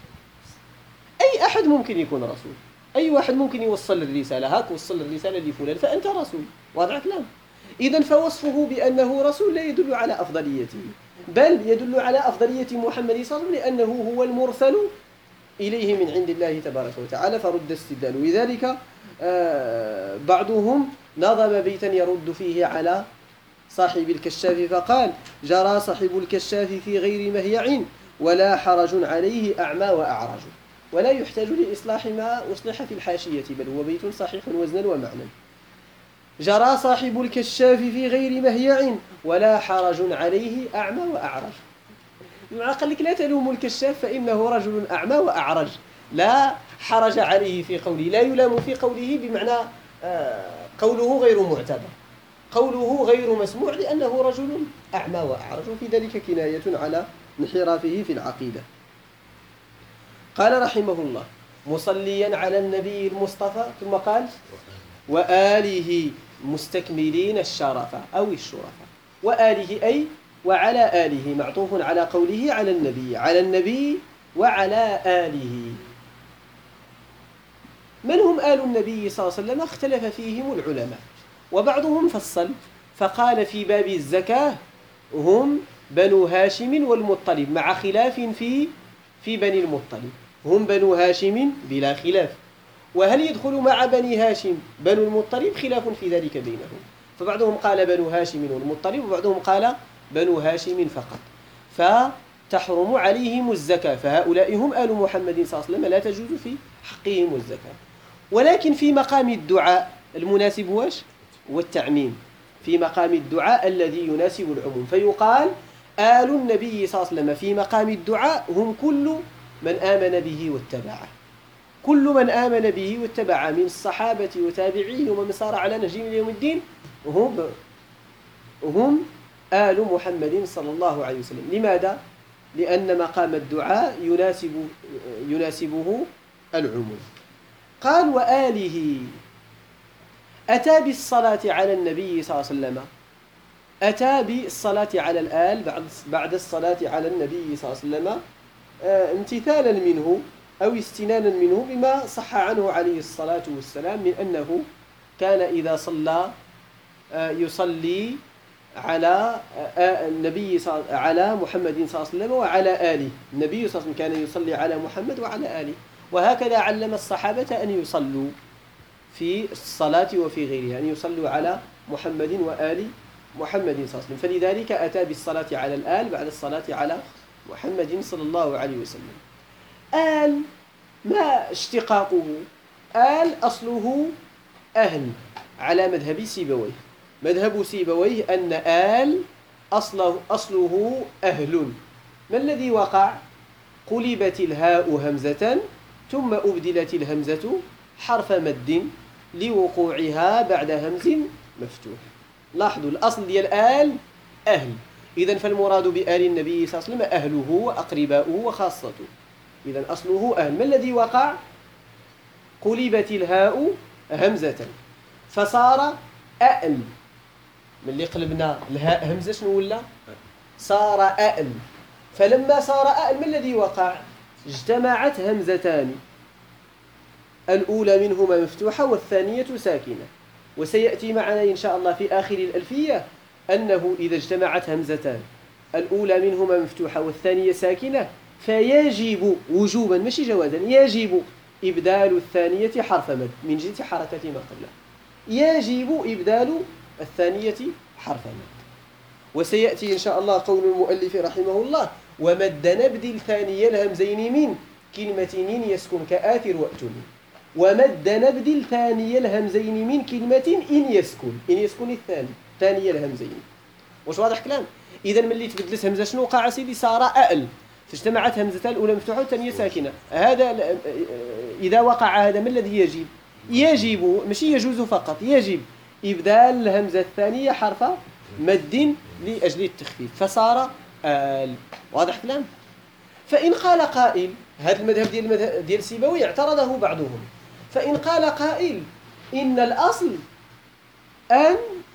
أي أحد ممكن يكون رسول، أي واحد ممكن يوصل الرسالة، هاك وصل الرسالة لفلان فأنت رسول. واضح الكلام؟ إذن فوصفه بأنه رسول لا يدل على أفضليته، بل يدل على أفضلية محمد صلى الله عليه وسلم لأنه هو المرسل إليه من عند الله تبارك وتعالى. فرد استدلال. ولذلك بعضهم نظم بيتا يرد فيه على صاحب الكشاف فقال جرى صاحب الكشاف في غير مهيع ولا حرج عليه أعمى وأعرج، ولا يحتاج لإصلاح ما أصلح في الحاشية، بل هو بيت صحيح وزنا ومعنى. جرى صاحب الكشاف في غير مهيع ولا حرج عليه أعمى وأعرج. قال لك لا تلوم الكشاف فإنه رجل أعمى وأعرج، لا حرج عليه في قوله، لا يلام في قوله، بمعنى قوله غير معتبر، قوله غير مسموع لأنه رجل أعمى وأعرج، وفي ذلك كناية على انحرافه في العقيدة. قال رحمه الله مصليا على النبي المصطفى، ثم قال وآله مستكملين الشرف أو الشرف. وآله أي وعلى آله، معطوف على قوله على النبي، على النبي وعلى آله. من هم آل النبي صلى الله عليه وسلم؟ اختلف فيهم العلماء، وبعضهم فصل فقال في باب الزكاة هم بنو هاشم والمطلب، مع خلاف في بني المطلب، هم بنو هاشم بلا خلاف. وهل يدخل مع بني هاشم بنو المطلب؟ خلاف في ذلك بينهم، فبعضهم قال بنو هاشم والمطلب، وبعضهم قال بنو هاشم فقط، فتحرم عليهم الزكاة، فهؤلاء هم آل محمد صلى الله عليه وسلم، لا تجوز في حقهم الزكاة. ولكن في مقام الدعاء المناسب واش؟ والتعميم، في مقام الدعاء الذي يناسب العموم، فيقال آل النبي صلى الله عليه وسلم في مقام الدعاء هم كل من آمن به واتبعه، كل من آمن به واتبعه من الصحابة وتابعيه ومن سار على نهجهم إلى يوم الدين، هم آل محمد صلى الله عليه وسلم. لماذا؟ لأن مقام الدعاء يناسبه العموم. قال وآله، أتى بالصلاة على النبي صلى الله عليه وسلم، أتى بالصلاة على الآل بعد الصلاة على النبي صلى الله عليه وسلم امتثالا منه أو استنانا منه بما صح عنه عليه الصلاة والسلام من أنه كان إذا صلى يصلي على النبي على محمد صلى الله عليه وسلم وعلى آله. النبي صلى الله عليه وسلم كان يصلي على محمد وعلى آله، وهكذا علم الصحابة أن يصلوا في الصلاة وفي غيرها، أن يصلوا على محمد وآل محمد صلى الله عليه وسلم. فلذلك أتى بالصلاة على الآل بعد الصلاة على محمد صلى الله عليه وسلم. آل ما اشتقاقه؟ آل أصله أهل على مذهب سيبويه. مذهب سيبويه أن آل أصله أهل. ما الذي وقع؟ قلبت الهاء همزة ثم أبدلت الهمزة حرف مد لوقوعها بعد همز مفتوح. لاحظوا الأصل ديال آل أهل، إذن فالمراد بآل النبي صلى الله عليه وسلم أهله وأقرباؤه وخاصته. إذن أصله أهل. ما الذي وقع؟ قلبت الهاء همزة فصار أأل. من اللي قلبنا الهاء همزة شنو ولا؟ صار أأل. فلما صار أأل ما الذي وقع؟ اجتمعت همزتان، الأولى منهما مفتوحة والثانية ساكنة. وسيأتي معنا إن شاء الله في آخر الألفية أنه إذا اجتمعت همزتان الأولى منهما مفتوحة والثانية ساكنة فيجب وجوبا ماشي جوازا يجب إبدال الثانية حرف مد من جهة حركة ما قبلها. يجب إبدال الثانية حرف مد. وسيأتي إن شاء الله قول المؤلف رحمه الله ومد نبدل ثاني الهمزين من كلمة نين يسكن كآثر وأتني. ومد نبدل ثاني الهمزين من كلمة إن يسكن ثاني الهمزين. واش واضح كلام؟ إذا ملي تبدلت همزة شنو وقع سيدي؟ صار أأل، فاجتمعت همزتان الأولى مفتوحة والثانية ساكنة. هذا إذا وقع هذا ما الذي يجب؟ يجب ماشي يجوز فقط، يجب إبدال الهمزة الثانية حرف مد لأجل التخفيف فصار آل. واضح كلام؟ فإن قال قائل، هذا المذهب ديال سيبوي اعترضه بعضهم، فإن قال قائل إن الأصل أن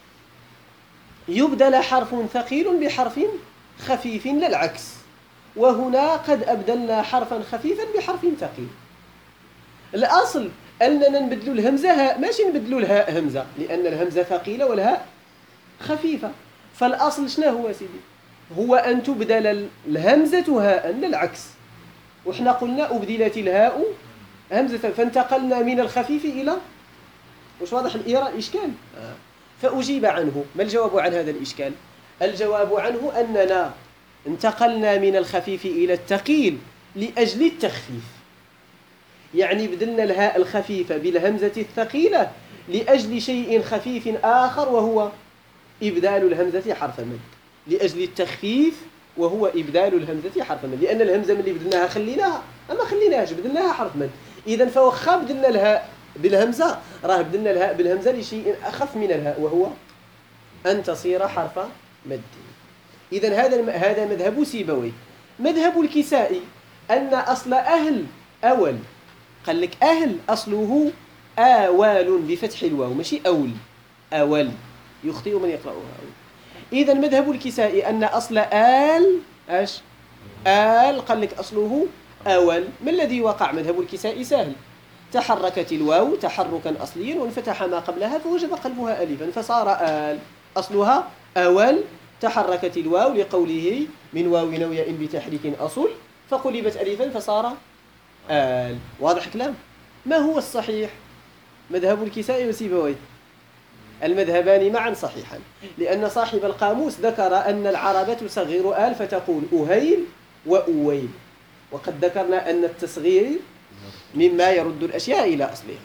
يبدل حرف ثقيل بحرف خفيف لا العكس، وهنا قد أبدلنا حرفا خفيفا بحرف ثقيل. الأصل أننا نبدل الهمزة هاء ماشي نبدل الهاء همزة، لأن الهمزة ثقيلة والهاء خفيفة. فالأصل شنو هو سيدي؟ هو أن تبدل الهمزة هاء لا العكس. وإحنا قلنا أبدلت الهاء همزة فانتقلنا من الخفيف إلى وش واضح الإشكال؟ فأجيب عنه. ما الجواب عن هذا الإشكال؟ الجواب عنه أننا انتقلنا من الخفيف إلى الثقيل لأجل التخفيف، يعني بدلنا الهاء الخفيفة بالهمزة الثقيلة لأجل شيء خفيف آخر وهو إبدال الهمزة حرف مد، لأجل التخفيف وهو إبدال الهمزة حرف مد. لأن الهمزة من اللي بدلناها خليناهاش بدلناها حرف مد. إذن فوخا بدلنا الهاء بالهمزة راه بدلنا الهاء بالهمزة لشيء أخف من الهاء وهو أن تصير حرف مد. إذن هذا مذهب سيبوي. مذهب الكسائي أن أصل أهل أول. قال لك أهل أصله آوال بفتح الواو ماشي أول. أول يخطئ من يقرأها أول. إذن مذهب الكسائي أن أصل آل أش آل قال لك أصله أول. ما الذي وقع؟ مذهب الكسائي سهل، تحركت الواو تحركا أصليا وانفتح ما قبلها فوجب قلبها ألفا فصار آل. أصلها أول، تحركت الواو لقوله من واو نويا بتحريك أصل فقلبت ألفا فصار آل. واضح كلام؟ ما هو الصحيح؟ مذهب الكسائي وسيبويه المذهبان معا صحيحا، لأن صاحب القاموس ذكر أن العرب تصغر آل فتقول أهيل وأويل، وقد ذكرنا أن التصغير مما يرد الأشياء إلى أصلها.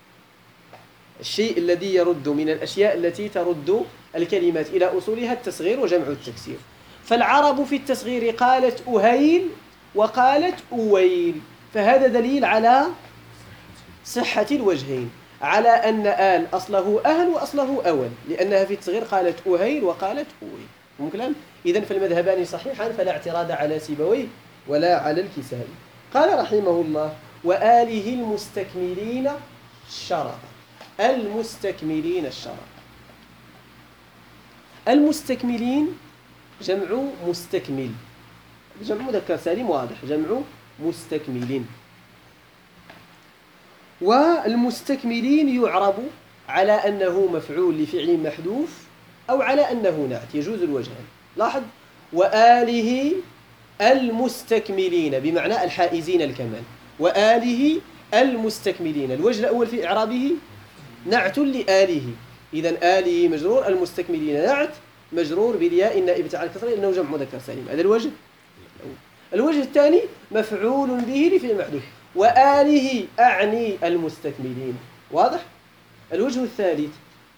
الشيء الذي يرد من الأشياء التي ترد الكلمات إلى أصولها التصغير وجمع التكسير. فالعرب في التصغير قالت أهيل وقالت أويل، فهذا دليل على صحة الوجهين، على أن آل أصله أهل وأصله أول، لأنها في التصغير قالت أهيل وقالت أويل. كلام. إذن فالمذهبان صحيحان فلا اعتراض على سيبويه ولا على الكسائي. قال رحمه الله: وآله المستكملين الشرف. المستكملين الشرف. المستكملين جمع مستكمل، جمع مذكر سالم واضح، جمع مستكملين. والمستكملين يعرب على أنه مفعول لفعل محذوف أو على أنه نعت، يجوز الوجهان. لاحظ: وآله المستكملين بمعنى الحائزين الكمال، وآله المستكملين. الوجه الأول في إعرابه نعت لآله، إذن آله مجرور، المستكملين نعت مجرور بالياء النائبة على الكسر لأنه جمع مذكر سالم. هذا الوجه. الوجه الثاني مفعول به لفعل محذوف، وآله أعني المستكملين. واضح؟ الوجه الثالث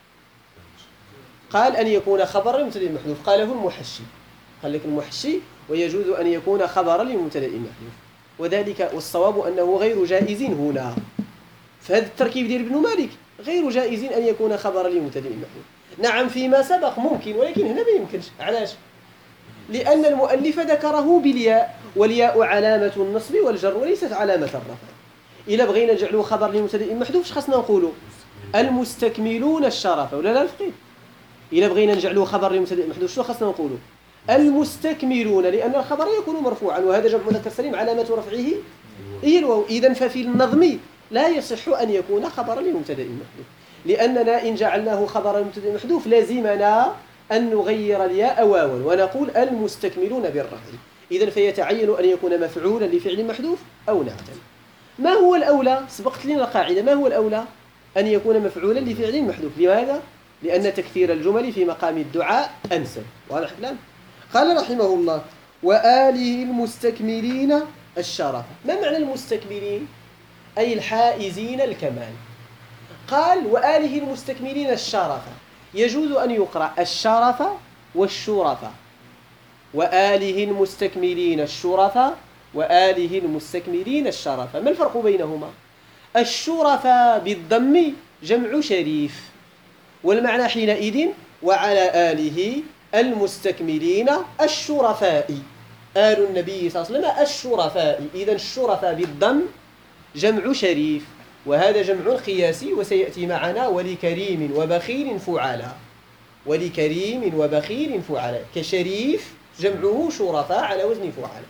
قال أن يكون خبرا لمبتدأ محذوف، قاله المحشي، قال لك المحشي ويجوز أن يكون خبرا لمبتدأ محذوف، وذلك والصواب أنه غير جائز هنا. فهذا التركيب ديال ابن مالك غير جائز أن يكون خبرا لمبتدأ محذوف. نعم فيما سبق ممكن، ولكن هنا ما يمكنش. علاش؟ لأن المؤلف ذكره بالياء، والياء علامة النصب والجر وليست علامة الرفع. إلا بغينا نجعلوه خبر لمبتدأ محذوف اش خاصنا نقولوا؟ المستكملون الشرف، ولا لا الفقيه؟ إلا بغينا نجعلوه خبر لمبتدأ محذوف شنو خاصنا نقولوا؟ المستكملون، لأن الخبر يكون مرفوعا وهذا جمع مذكر سليم علامة رفعه هي الواو. إذن ففي النظم لا يصح أن يكون خبرا لمبتدأ محذوف، لأننا إن جعلناه خبرا لمبتدأ محذوف لازمنا أن نغير الياء واوا ونقول المستكملون بالرفع. إذن فيتعين أن يكون مفعولا لفعل محذوف أو نعتا. ما هو الأولى؟ سبقت لنا القاعدة، ما هو الأولى؟ أن يكون مفعولا لفعل محذوف. لماذا؟ لأن تكثير الجمل في مقام الدعاء أنسب. واضح الكلام؟ قال رحمه الله: وآله المستكملين الشرف. ما معنى المستكملين؟ أي الحائزين الكمال. قال: وآله المستكملين الشرف. يجوز أن يقرأ الشرف والشرف، وآله المستكملين الشرف، وآله المستكملين الشرف. ما الفرق بينهما؟ الشرف بالضم جمع شريف، والمعنى حينئذ وعلى آله المستكملين الشرفاء، آل النبي صلى الله عليه وسلم الشرفاء. إذن الشرفاء بالضم جمع شريف، وهذا جمع قياسي وسيأتي معنا. ولكريم وبخيل فعلا، ولكريم وبخيل فعلا، كشريف جمعه شرفاء على وزن فعلا.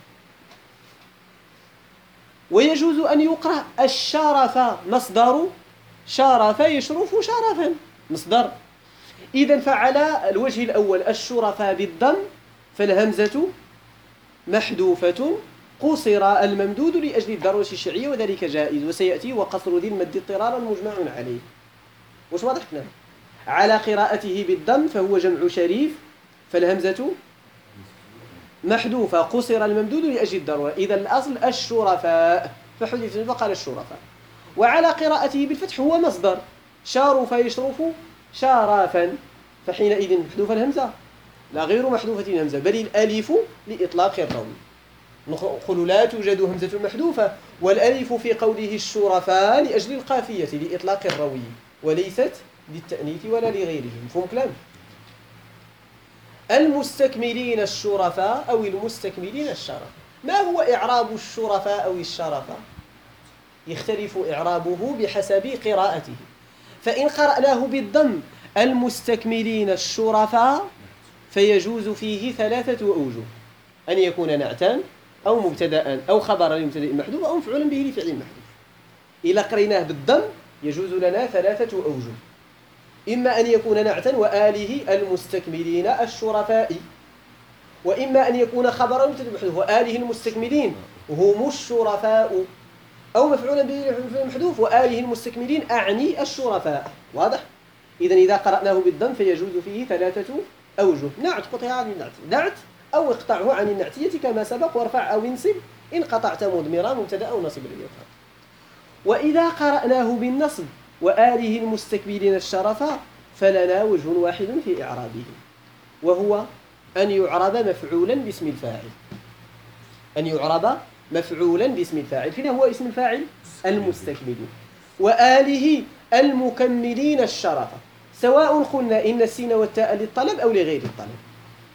ويجوز أن يقرأ الشرف، مصدر شرف يشرف شرفا، مصدر. إذن فعلى الوجه الأول الشرفاء بالضم فالهمزة محذوفة، قصر الممدود لأجل الضرورة الشرعية وذلك جائز، وسيأتي وقصر ذي المد اضطرارا مجمع عليه. وش واضح كلام؟ على قراءته بالضم فهو جمع شريف فالهمزة محذوفة، قصر الممدود لأجل الضرورة. إذا الأصل الشرفاء فحذف فقال الشرفاء. وعلى قراءته بالفتح هو مصدر شارف يشرف شرافا، فحينئذ محذوف الهمزة لا غير محذوفة الهمزة بل الألف لإطلاق الروي. نقول لا توجد همزة محذوفة، والألف في قوله الشرفاء لأجل القافية لإطلاق الروي وليست للتأنيث ولا لغيرهم. مفهوم كلام؟ المستكملين الشرفاء أو المستكملين الشرف. ما هو إعراب الشرفاء أو الشرفاء؟ يختلف إعرابه بحسب قراءته. فإن قرأناه بالضم المستكملين الشرفاء فيجوز فيه ثلاثة أوجه: أن يكون نعتا أو مبتدأ أو خبرا لمبتدأ محذوف أو مفعولا به لفعل محذوف. إذا قريناه بالضم يجوز لنا ثلاثة أوجه: إما أن يكون نعتا وآله المستكملين الشرفاء، وإما أن يكون خبرا لمبتدأ محذوف وآله المستكملين هم الشرفاء، أو مفعولا به لفعل محذوف وآله المستكملين أعني الشرفاء. واضح؟ إذا قرأناه بالضم فيجوز فيه ثلاثة أوجه: نعت قطع عن النعت، نعت أو اقطعه عن النعتية كما سبق، وارفع أو انصب إن قطعت مضمرا مبتدأ أو نصب للإظهار. وإذا قرأناه بالنصب وآله المستكبرين الشرفاء فلنا وجه واحد في إعرابه، وهو أن يعرب مفعولا باسم الفاعل. أن يعرب مفعولا باسم الفاعل. فين هو اسم الفاعل؟ المستكبرين. وآله المكملين الشرفاء، سواء قلنا إن السين والتاء للطلب أو لغير الطلب.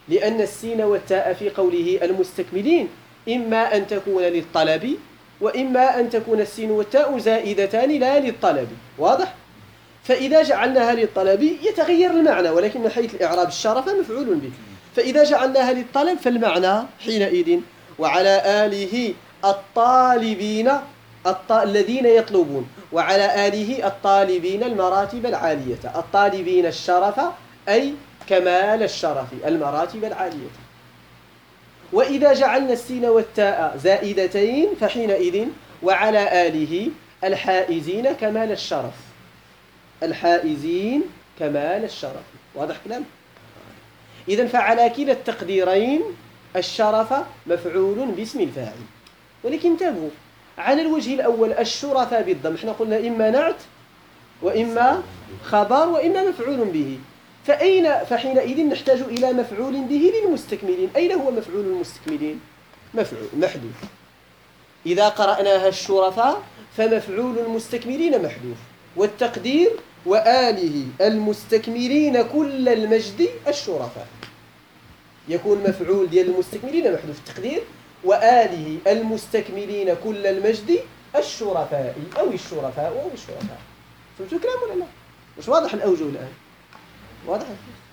لأن السين والتاء في قوله المستكملين إما أن تكون للطلب وإما أن تكون السين والتاء زائدتان لا للطلب. واضح؟ فإذا جعلناها للطلب يتغير المعنى، ولكن من حيث الإعراب الشرف مفعول به. فإذا جعلناها للطلب فالمعنى حينئذ وعلى آله الطالبين الذين يطلبون، وعلى آله الطالبين المراتب العالية. الطالبين الشرف أي كمال الشرف، المراتب العالية. وإذا جعلنا السين والتاء زائدتين فحينئذ وعلى آله الحائزين كمال الشرف، الحائزين كمال الشرف. واضح كلام؟ إذن فعلى كلا التقديرين الشرف مفعول باسم الفاعل. ولكن انتبهوا، على الوجه الأول الشرفاء بالضم احنا قلنا إما نعت وإما خبر وإما مفعول به. فحينئذ نحتاج إلى مفعول به للمستكملين. أين هو مفعول المستكملين؟ مفعول محذوف. إذا قرأناها الشرفاء فمفعول المستكملين محذوف، والتقدير وآله المستكملين كل المجد الشرفاء. يكون مفعول ديال المستكملين محذوف التقدير وآله المستكملين كل المجد الشرفاء أو الشرفاء أو الشرفاء. فهمتوا كلام ولا لا؟ مش واضح الأوجه الآن؟ واضح؟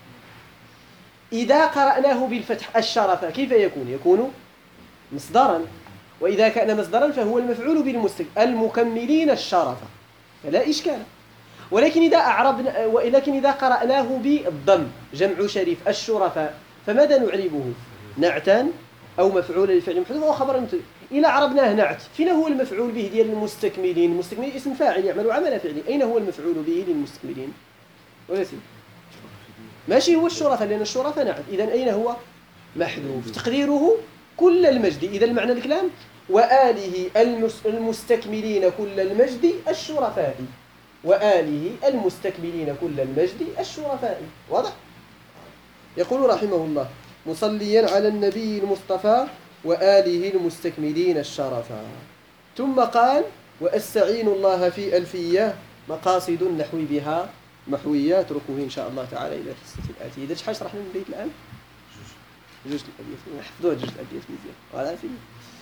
إذا قرأناه بالفتح الشرف كيف يكون؟ يكون مصدرا، وإذا كان مصدرا فهو المفعول المكملين الشرف، فلا إشكال. ولكن إذا قرأناه بالضم جمع شريف الشرفاء فماذا نعربه؟ نعتا أو مفعول للفعل محذوف أو خبرا مبتدأ. إذا عربناه نعت فين هو المفعول به ديال المستكملين؟ المستكملين اسم فاعل يعمل عمل فعلي. أين هو المفعول به للمستكملين؟ ولا سي ماشي هو الشرفاء، لأن الشرفاء نعت. إذن أين هو؟ محذوف تقديره كل المجد. إذا المعنى الكلام وآله المستكملين كل المجد الشرفاء، وآله المستكملين كل المجد الشرفاء. واضح؟ يقول رحمه الله مصليا على النبي المصطفى وآله المستكملين الشرفا. ثم قال وأستعين الله في ألفية مقاصد النحو بها محوية. اتركوه إن شاء الله تعالى إلى الحصة الآتية. إذا شحال شرحنا من البيت الآن؟ جوج الأبيات، نحفظوها جوج الأبيات مزيان. وعلى فين؟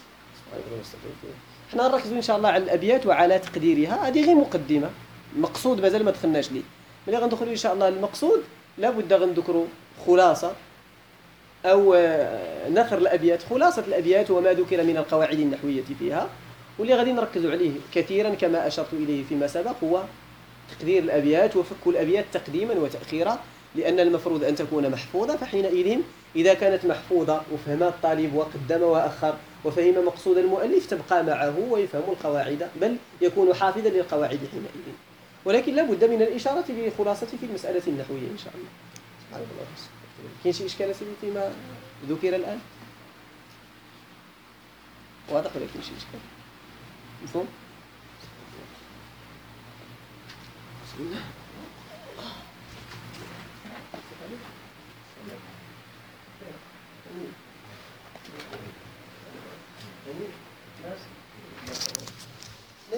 احنا نركزوا إن شاء الله على الأبيات وعلى تقديرها. هذه غير مقدمة، المقصود مازال ما دخلناش ليه. ملي غندخلوا إن شاء الله المقصود لابد غنذكروا خلاصة أو نثر الأبيات، خلاصة الأبيات وما ذكر من القواعد النحوية فيها. واللي غادي نركزوا عليه كثيرا كما أشرت إليه فيما سبق هو تقدير الأبيات وفك الأبيات تقديما وتأخيرا، لأن المفروض أن تكون محفوظة. فحينئذ إذا كانت محفوظة وفهم الطالب وقدم وأخر وفهم مقصود المؤلف تبقى معه ويفهم القواعد، بل يكون حافظا للقواعد حينئذ. ولكن لا بد من الإشارة لخلاصة في المسألة النحوية إن شاء الله. سبحان الله. كاين شي إشكال سيدي فيما ذكر الآن؟ واضح ولا كاين شي إشكال؟ مفهوم؟ Yes.